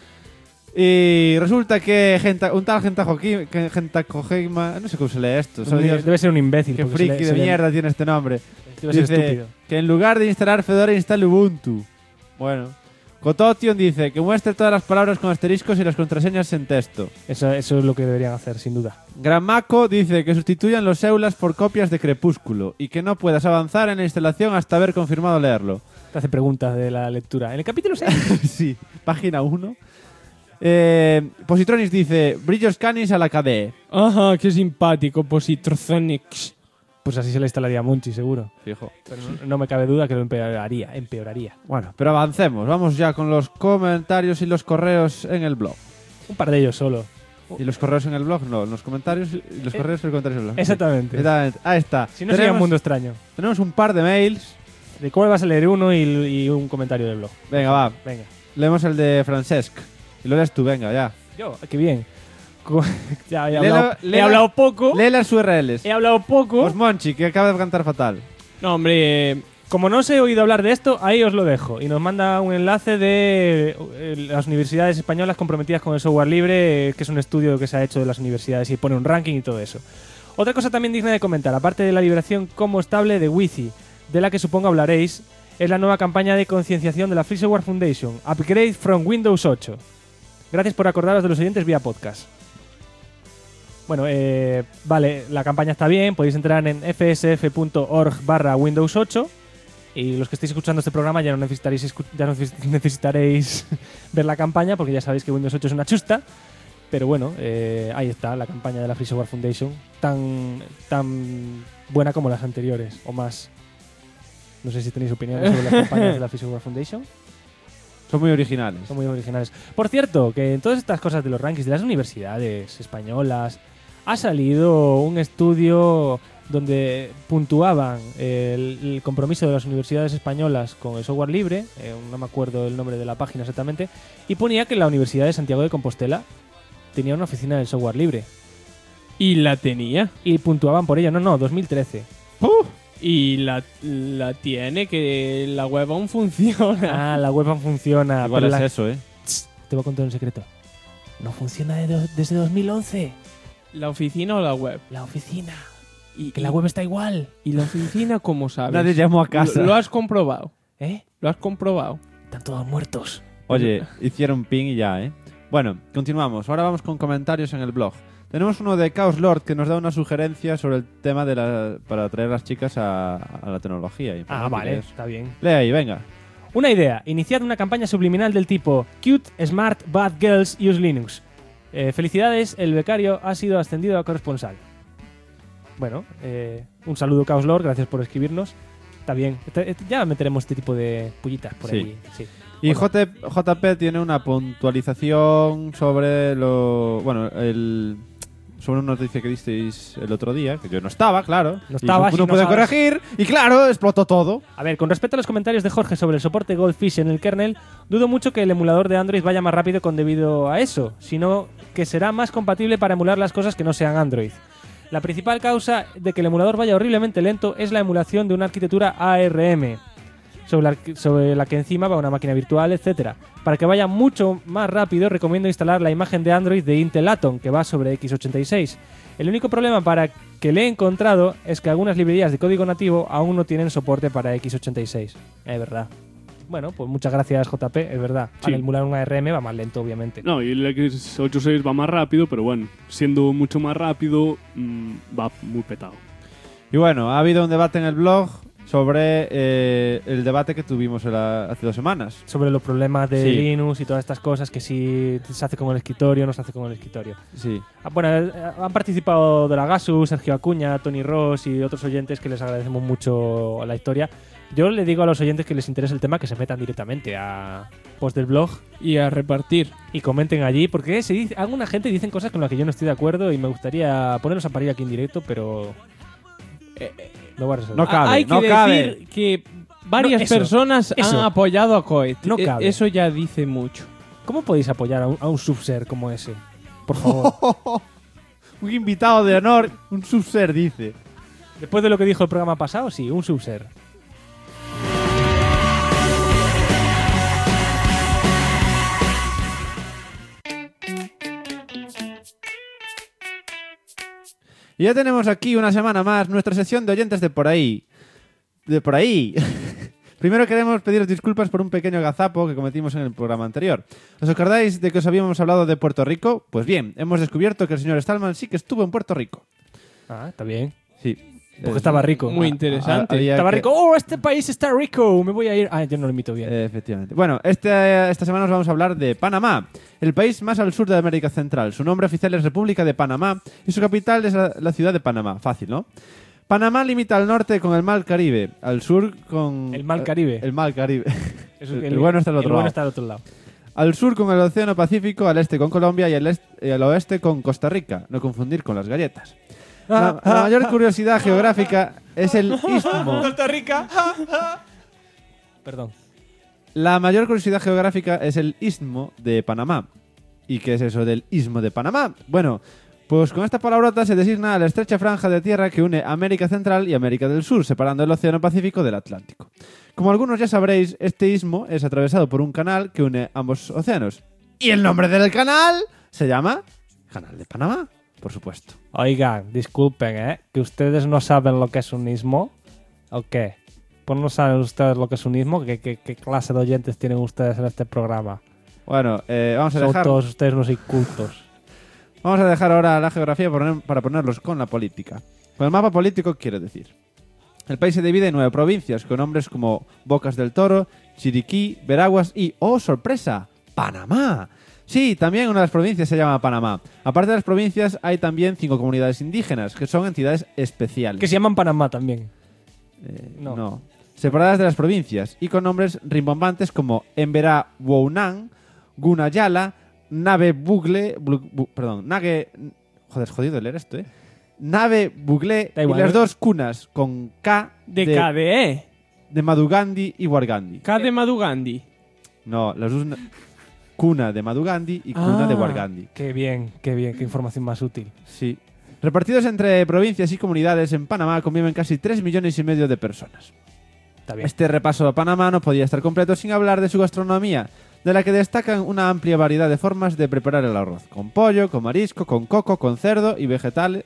Speaker 4: Y resulta que un tal Gentakojima, no sé cómo se lee esto. solo Dios,
Speaker 1: Debe ser un imbécil.
Speaker 4: qué
Speaker 1: porque se
Speaker 4: friki
Speaker 1: le-
Speaker 4: de
Speaker 1: se le-
Speaker 4: mierda tiene este nombre.
Speaker 1: Debe ser
Speaker 4: Dice
Speaker 1: estúpido.
Speaker 4: que en lugar de instalar Fedora instale Ubuntu. Bueno. Kototion dice que muestre todas las palabras con asteriscos y las contraseñas en texto.
Speaker 1: Eso es lo que deberían hacer, sin duda.
Speaker 4: Grammaco dice que sustituyan los EULAs por copias de Crepúsculo y que no puedas avanzar en la instalación hasta haber confirmado leerlo.
Speaker 1: Te hace preguntas de la lectura. En el capítulo 6.
Speaker 4: Sí, página 1. Positronis dice brillos canis a la KDE.
Speaker 5: Ajá, qué simpático, Positronics.
Speaker 1: Pues así se le instalaría a Monchi, seguro.
Speaker 4: Fijo.
Speaker 1: Pero no me cabe duda que lo empeoraría.
Speaker 4: Bueno, pero avancemos. Vamos ya con los comentarios y los correos en el blog.
Speaker 1: Un par de ellos solo.
Speaker 4: ¿Y los correos en el blog? No, los comentarios y los correos y los comentarios en el blog.
Speaker 1: Exactamente.
Speaker 4: Exactamente. Ahí está.
Speaker 1: Si no sería un mundo extraño.
Speaker 4: Tenemos un par de mails.
Speaker 1: ¿De cuál vas a leer uno y un comentario del blog?
Speaker 4: Venga, va.
Speaker 1: Venga.
Speaker 4: Leemos el de Francesc. Y lo lees tú, venga, ya.
Speaker 1: Yo, qué bien. Ya he
Speaker 4: Léelo-
Speaker 1: hablado,
Speaker 4: léelo-
Speaker 1: he hablado poco.
Speaker 4: Lee las URLs.
Speaker 1: He hablado poco.
Speaker 4: Pues Monchi, que acaba de cantar fatal.
Speaker 5: No, hombre,
Speaker 1: Como no os he oído hablar de esto, ahí os lo dejo. Y nos manda un enlace de las universidades españolas comprometidas con el software libre, que es un estudio que se ha hecho de las universidades y pone un ranking y todo eso. Otra cosa también digna de comentar, aparte de la liberación como estable de Wi-Fi, de la que supongo hablaréis, es la nueva campaña de concienciación de la Free Software Foundation, Upgrade from Windows 8. Gracias por acordaros de los oyentes vía podcast. Bueno, vale, la campaña está bien, podéis entrar en fsf.org/Windows 8 y los que estéis escuchando este programa ya no necesitaréis ver la campaña porque ya sabéis que Windows 8 es una chusta. Pero bueno, ahí está la campaña de la Free Software Foundation, tan buena como las anteriores, o más. No sé si tenéis opiniones sobre las campañas de la Free Software Foundation.
Speaker 4: Son muy originales.
Speaker 1: Son muy originales. Por cierto, que en todas estas cosas de los rankings de las universidades españolas ha salido un estudio donde puntuaban el compromiso de las universidades españolas con el software libre, no me acuerdo el nombre de la página exactamente, y ponía que la Universidad de Santiago de Compostela tenía una oficina del software libre.
Speaker 5: ¿Y la tenía?
Speaker 1: Y puntuaban por ello. No, 2013.
Speaker 5: Y la tiene, que la web aún funciona.
Speaker 1: Ah, la web aún funciona.
Speaker 4: Igual
Speaker 1: pero
Speaker 4: es
Speaker 1: la...
Speaker 4: eso, ¿eh?
Speaker 1: Te voy a contar un secreto. No funciona desde 2011.
Speaker 5: ¿La oficina o la web?
Speaker 1: La oficina. Y que la web está igual.
Speaker 5: ¿Y la oficina cómo sabes?
Speaker 4: Nadie llamó a casa.
Speaker 5: ¿Lo has comprobado?
Speaker 1: ¿Eh?
Speaker 5: ¿Lo has comprobado?
Speaker 1: Están todos muertos.
Speaker 4: Oye, hicieron ping y ya, ¿eh? Bueno, continuamos. Ahora vamos con comentarios en el blog. Tenemos uno de Chaos Lord que nos da una sugerencia sobre el tema para atraer a las chicas a la tecnología.
Speaker 1: Ah, vale, está bien.
Speaker 4: Lee ahí, venga.
Speaker 1: Una idea. Iniciad una campaña subliminal del tipo Cute, Smart, Bad Girls Use Linux. Felicidades, el becario ha sido ascendido a corresponsal. Bueno, un saludo Chaos Lord, gracias por escribirnos. Está bien. Ya meteremos este tipo de pullitas por ahí. Sí.
Speaker 4: Y bueno. JP tiene una puntualización sobre sobre una noticia que disteis el otro día, que yo no estaba, claro.
Speaker 1: No estaba,
Speaker 4: y uno puede corregir, y claro, explotó todo.
Speaker 1: A ver, con respecto a los comentarios de Jorge sobre el soporte Goldfish en el kernel, dudo mucho que el emulador de Android vaya más rápido debido a eso, sino que será más compatible para emular las cosas que no sean Android. La principal causa de que el emulador vaya horriblemente lento es la emulación de una arquitectura ARM, sobre la que encima va una máquina virtual, etc. Para que vaya mucho más rápido, recomiendo instalar la imagen de Android de Intel Atom, que va sobre x86. El único problema para que le he encontrado es que algunas librerías de código nativo aún no tienen soporte para x86. Es verdad. Bueno, pues muchas gracias, JP, es verdad.
Speaker 8: Sí.
Speaker 1: Al emular un ARM va más lento, obviamente.
Speaker 8: No, y el x86 va más rápido, pero bueno, siendo mucho más rápido, va muy petado.
Speaker 4: Y bueno, ha habido un debate en el blog sobre el debate que tuvimos hace 2 semanas.
Speaker 1: Sobre los problemas de Linux y todas estas cosas, que si se hace con el escritorio, no se hace con el escritorio.
Speaker 4: Sí.
Speaker 1: Bueno, han participado Doragasu, Sergio Acuña, Tony Ross y otros oyentes que les agradecemos mucho la historia. Yo le digo a los oyentes que les interese el tema que se metan directamente a post del blog
Speaker 5: y a repartir.
Speaker 1: Y comenten allí, porque alguna gente dicen cosas con las que yo no estoy de acuerdo y me gustaría ponerlos a parir aquí en directo, pero... no va a resolver.
Speaker 4: No cabe,
Speaker 5: hay que decir que varias personas han apoyado a Coet.
Speaker 1: No cabe.
Speaker 5: Eso ya dice mucho.
Speaker 1: ¿Cómo podéis apoyar a un subser como ese? Por favor.
Speaker 4: Un invitado de honor, un subser, dice.
Speaker 1: Después de lo que dijo el programa pasado, sí, un subser.
Speaker 4: Y ya tenemos aquí una semana más nuestra sección de oyentes de por ahí. De por ahí. Primero queremos pediros disculpas por un pequeño gazapo que cometimos en el programa anterior. ¿Os acordáis de que os habíamos hablado de Puerto Rico? Pues bien, hemos descubierto que el señor Stallman sí que estuvo en Puerto Rico.
Speaker 1: Ah, está bien.
Speaker 4: Sí.
Speaker 1: Porque estaba rico.
Speaker 5: Muy interesante.
Speaker 1: Estaba rico. ¡Oh, este país está rico! Me voy a ir. Ah, yo no lo imito bien.
Speaker 4: Efectivamente. Bueno, esta semana nos vamos a hablar de Panamá, el país más al sur de América Central. Su nombre oficial es República de Panamá y su capital es la ciudad de Panamá. Fácil, ¿no? Panamá limita al norte con el Mar Caribe, al sur con...
Speaker 1: El Mar Caribe.
Speaker 4: El Mar Caribe.
Speaker 1: El
Speaker 4: bueno está al otro lado.
Speaker 1: bueno está al otro lado.
Speaker 4: Al sur con el Océano Pacífico, al este con Colombia y al oeste con Costa Rica. No confundir con las galletas. La mayor curiosidad geográfica es el istmo.
Speaker 1: Costa Rica. Perdón.
Speaker 4: La mayor curiosidad geográfica es el istmo de Panamá. ¿Y qué es eso del istmo de Panamá? Bueno, pues con esta palabrota se designa a la estrecha franja de tierra que une América Central y América del Sur, separando el Océano Pacífico del Atlántico. Como algunos ya sabréis, este istmo es atravesado por un canal que une ambos océanos. Y el nombre del canal se llama Canal de Panamá. Por supuesto.
Speaker 1: Oigan, disculpen, que ustedes no saben lo que es un istmo. ¿O qué? Pues no saben ustedes lo que es un istmo. ¿Qué clase de oyentes tienen ustedes en este programa?
Speaker 4: Bueno, vamos a
Speaker 1: Son
Speaker 4: dejar...
Speaker 1: todos ustedes unos incultos.
Speaker 4: Vamos a dejar ahora la geografía para ponerlos con la política. Con el mapa político quiero decir. El país se divide en 9 provincias con nombres como Bocas del Toro, Chiriquí, Veraguas y, ¡oh, sorpresa!, Panamá. Sí, también una de las provincias se llama Panamá. Aparte de las provincias, hay también 5 comunidades indígenas, que son entidades especiales.
Speaker 1: Que se llaman Panamá también.
Speaker 4: No. Separadas de las provincias y con nombres rimbombantes como Emberá Wounan, Gunayala, Nave Bugle... Joder, es jodido leer esto, ¿eh? Nave Bugle y las 2 cunas con K
Speaker 5: de KDE.
Speaker 4: De Madugandi y Wargandi.
Speaker 5: K de Madugandi.
Speaker 4: No, las 2... Cuna de Madugandi y cuna de Wargandi.
Speaker 1: Qué bien, qué información más útil.
Speaker 4: Sí. Repartidos entre provincias y comunidades, en Panamá conviven casi 3,5 millones de personas.
Speaker 1: Está bien.
Speaker 4: Este repaso a Panamá no podía estar completo sin hablar de su gastronomía, de la que destacan una amplia variedad de formas de preparar el arroz. Con pollo, con marisco, con coco, con cerdo y vegetales,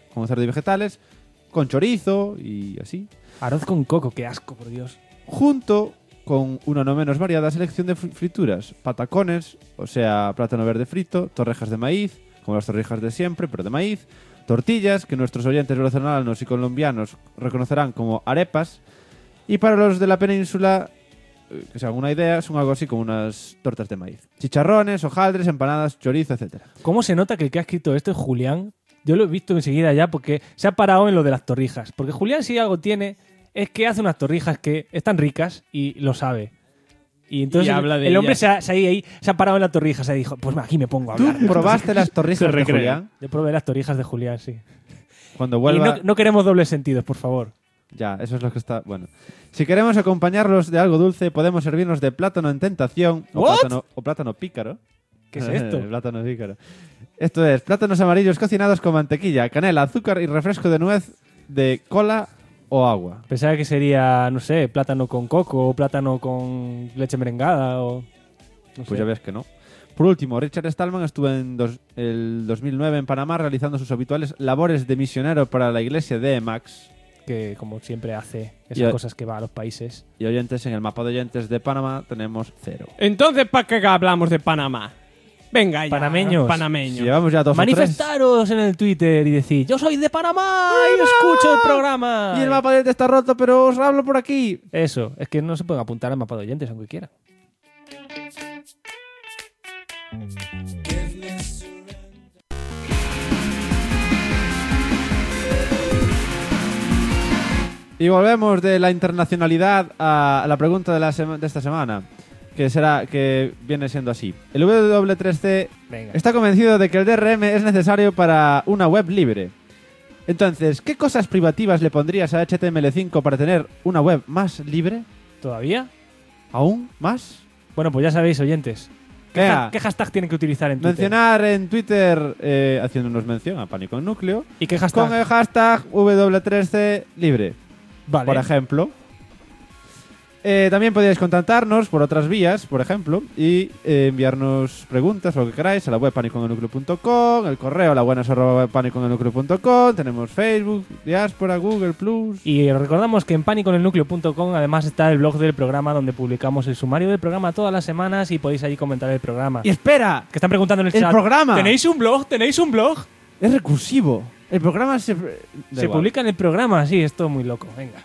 Speaker 4: con chorizo y así.
Speaker 1: Arroz con coco, qué asco, por Dios.
Speaker 4: Junto con una no menos variada selección de frituras, patacones, o sea, plátano verde frito, torrejas de maíz, como las torrejas de siempre, pero de maíz, tortillas, que nuestros oyentes venezolanos y colombianos reconocerán como arepas, y para los de la península, que se hagan una idea, son algo así como unas tortas de maíz. Chicharrones, hojaldres, empanadas, chorizo, etc.
Speaker 1: ¿Cómo se nota que el que ha escrito esto es Julián? Yo lo he visto enseguida ya porque se ha parado en lo de las torrijas. Porque Julián, si algo tiene, es que hace unas torrijas que están ricas y lo sabe. Y entonces
Speaker 5: habla de
Speaker 1: el hombre
Speaker 5: ellas.
Speaker 1: se ha parado en la torrija, se dijo, pues aquí me pongo a hablar.
Speaker 4: ¿Tú probaste las torrijas de Julián?
Speaker 1: Yo probé las torrijas de Julián, sí.
Speaker 4: Cuando vuelva...
Speaker 1: Y no queremos dobles sentidos, por favor.
Speaker 4: Ya, eso es lo que está... Bueno. Si queremos acompañarlos de algo dulce, podemos servirnos de plátano en tentación o plátano pícaro.
Speaker 1: ¿Qué es esto?
Speaker 4: Plátano pícaro. Esto es plátanos amarillos cocinados con mantequilla, canela, azúcar y refresco de nuez de cola o agua.
Speaker 1: Pensaba que sería, no sé, plátano con coco o plátano con leche merengada o...
Speaker 4: Pues ya ves que no. Por último, Richard Stallman estuvo en el 2009 en Panamá realizando sus habituales labores de misionero para la iglesia de Emax.
Speaker 1: Que como siempre hace esas cosas que va a los países.
Speaker 4: Y oyentes, en el mapa de oyentes de Panamá tenemos 0.
Speaker 5: Entonces, ¿para qué hablamos de Panamá? Venga ya.
Speaker 1: Panameños.
Speaker 5: Panameños.
Speaker 4: Llevamos ya 2 o 3.
Speaker 1: Manifestaros en el Twitter y decid, yo soy de Panamá y escucho el programa.
Speaker 4: Y el mapa de oyentes está roto, pero os hablo por aquí.
Speaker 1: Eso, es que no se pueden apuntar al mapa de oyentes aunque quieran.
Speaker 4: Y volvemos de la internacionalidad a la pregunta de esta semana, que viene siendo así. El W3C está convencido de que el DRM es necesario para una web libre. Entonces, ¿qué cosas privativas le pondrías a HTML5 para tener una web más libre?
Speaker 1: ¿Todavía?
Speaker 4: ¿Aún más?
Speaker 1: Bueno, pues ya sabéis, oyentes. ¿Qué hashtag tienen que utilizar en Twitter?
Speaker 4: Mencionar en Twitter, haciéndonos mención a Pánico en Núcleo.
Speaker 1: ¿Y qué hashtag?
Speaker 4: Con el hashtag W3C libre.
Speaker 1: Vale.
Speaker 4: Por ejemplo. También podéis contactarnos por otras vías, por ejemplo, y enviarnos preguntas o lo que queráis a la web paniconennucleo.com, el correo labuenas@paniconennucleo.com, tenemos Facebook, Diáspora, Google Plus.
Speaker 1: Y recordamos que en paniconennucleo.com además está el blog del programa donde publicamos el sumario del programa todas las semanas y podéis allí comentar el programa.
Speaker 4: ¡Y espera!
Speaker 1: Que están preguntando en el
Speaker 4: ¡El
Speaker 1: chat.
Speaker 4: programa!
Speaker 1: ¿Tenéis un blog? ¿Tenéis un blog?
Speaker 4: Es recursivo. El programa se
Speaker 1: publica en el programa, sí, es todo muy loco. Venga.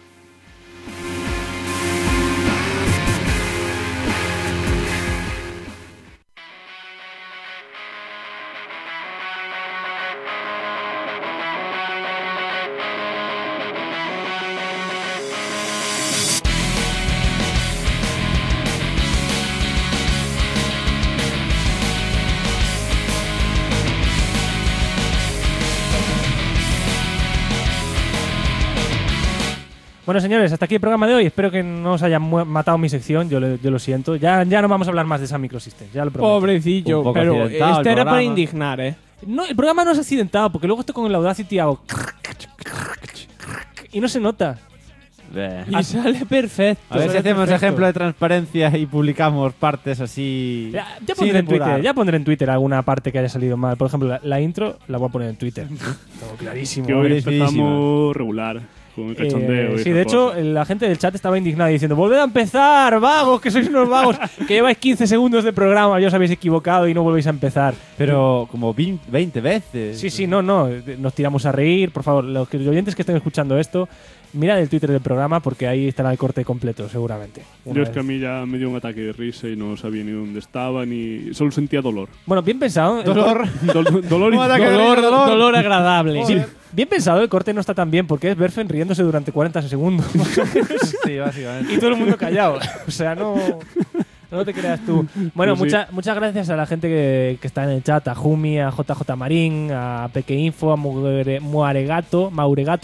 Speaker 1: Bueno, señores, hasta aquí el programa de hoy. Espero que no os hayan matado mi sección. Yo lo siento. Ya no vamos a hablar más de Sun Microsystems. Ya lo prometo.
Speaker 5: Pobrecillo, pero este era para indignar, ¿eh?
Speaker 1: No, el programa no es accidentado, porque luego estoy con el Audacity y hago... y no se nota.
Speaker 5: Y sale perfecto.
Speaker 4: A ver si hacemos ejemplo de transparencia y publicamos partes así.
Speaker 1: Ya pondré en Twitter alguna parte que haya salido mal. Por ejemplo, la intro la voy a poner en Twitter. Todo clarísimo.
Speaker 8: Que hoy empezamos regular. Con el cachondeo. y
Speaker 1: Sí,
Speaker 8: esas
Speaker 1: de hecho,
Speaker 8: cosas.
Speaker 1: la gente del chat estaba indignada diciendo: volved a empezar, vagos, que sois unos vagos, que lleváis 15 segundos de programa, ya os habéis equivocado y no volvéis a empezar.
Speaker 4: Pero como 20 veces.
Speaker 1: Sí, no, nos tiramos a reír. Por favor, los oyentes que estén escuchando esto, mirad el Twitter del programa porque ahí estará el corte completo, seguramente.
Speaker 8: Yo es que a mí ya me dio un ataque de risa y no sabía ni dónde estaba, ni solo sentía dolor.
Speaker 1: Bueno, bien pensado.
Speaker 4: Dolor.
Speaker 8: Dolor y
Speaker 4: Un ataque de risa, dolor.
Speaker 5: Dolor agradable.
Speaker 1: Sí, bien pensado, el corte no está tan bien porque es Berfen riéndose durante 40 segundos.
Speaker 4: Sí, básicamente.
Speaker 1: Y todo el mundo callado. O sea, no te creas tú. Bueno,
Speaker 8: Pues sí.
Speaker 1: muchas gracias a la gente que está en el chat, a Jumi, a JJ Marín, a Peque Info, a Mauregato,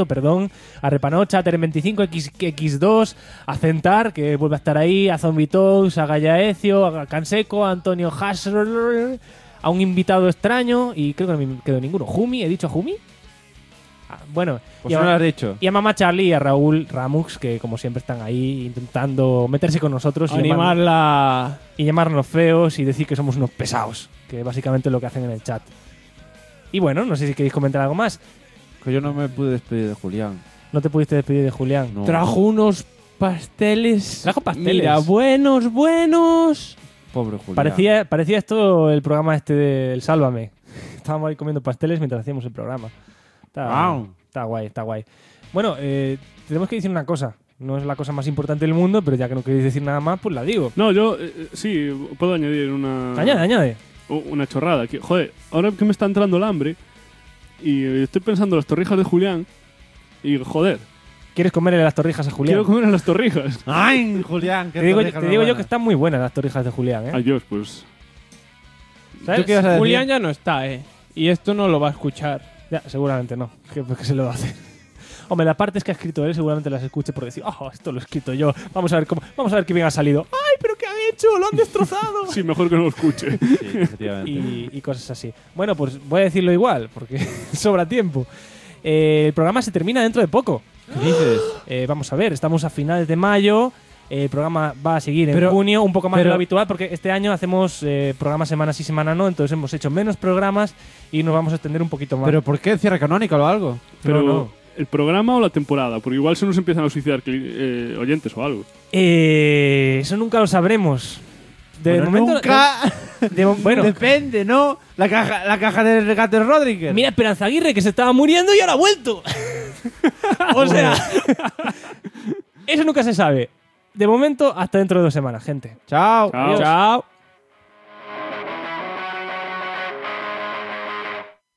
Speaker 1: a Repanocha, a Teren25X2, a Centar, que vuelve a estar ahí, a Zombie Toes, a Gallaecio, a Canseco, a Antonio Hasler, a un invitado extraño, y creo que no me quedó ninguno. ¿Jumi? ¿He dicho a Jumi? Bueno,
Speaker 4: Pues no lo has dicho.
Speaker 1: y a Mamá Charlie y a Raúl Ramux, que como siempre están ahí intentando meterse con nosotros
Speaker 5: Animarla.
Speaker 1: y llamarnos feos y decir que somos unos pesados, que básicamente es lo que hacen en el chat. Y bueno, no sé si queréis comentar algo más.
Speaker 4: Que yo no me pude despedir de Julián.
Speaker 1: No te pudiste despedir de Julián.
Speaker 4: No.
Speaker 5: Trajo unos pasteles.
Speaker 1: Trajo pasteles.
Speaker 5: Mira, buenos.
Speaker 4: Pobre Julián.
Speaker 1: Parecía esto el programa este del Sálvame. Estábamos ahí comiendo pasteles mientras hacíamos el programa. Está guay. Bueno, tenemos que decir una cosa. No es la cosa más importante del mundo, pero ya que no queréis decir nada más, pues la digo.
Speaker 8: No, yo sí, puedo añadir una...
Speaker 1: Añade.
Speaker 8: Una chorrada. Que, joder, ahora que me está entrando el hambre y estoy pensando en las torrijas de Julián y, joder,
Speaker 1: ¿Quieres comerle las torrijas a Julián?
Speaker 8: quiero comer en las torrijas.
Speaker 4: ¡Ay, Julián!
Speaker 1: Te digo yo que están muy buenas las torrijas de Julián, ¿eh?
Speaker 8: Adiós, pues.
Speaker 1: ¿Sabes?
Speaker 4: ¿Tú qué ibas a decir?
Speaker 5: Julián ya no está, Y esto no lo va a escuchar.
Speaker 1: Ya, seguramente no. ¿Qué se lo va a hacer? Hombre, las partes que ha escrito él seguramente las escuche por decir, esto lo he escrito yo. Vamos a ver qué bien ha salido. ¡Ay, pero qué han hecho! ¡Lo han destrozado!
Speaker 8: Sí, mejor que no lo escuche.
Speaker 4: Sí, efectivamente.
Speaker 1: y cosas así. Bueno, pues voy a decirlo igual, porque sobra tiempo. El programa se termina dentro de poco.
Speaker 4: ¿Qué dices?
Speaker 1: Vamos a ver, estamos a finales de mayo. El programa va a seguir en junio, un poco más de lo habitual, porque este año hacemos programas semana sí, semana no, entonces hemos hecho menos programas y nos vamos a extender un poquito más.
Speaker 4: ¿Pero por qué cierre canónico o algo?
Speaker 8: Pero,
Speaker 1: no.
Speaker 8: ¿el programa o la temporada? Porque igual se nos empiezan a suicidar oyentes o algo.
Speaker 1: Eso nunca lo sabremos. De momento,
Speaker 4: nunca.
Speaker 1: Bueno,
Speaker 4: Depende, ¿no? La caja de regates Rodríguez.
Speaker 1: mira Esperanza Aguirre, que se estaba muriendo y ahora ha vuelto. O sea, eso nunca se sabe. De momento, hasta dentro de 2 semanas, gente.
Speaker 4: Chao.
Speaker 8: Chao.
Speaker 1: Chao.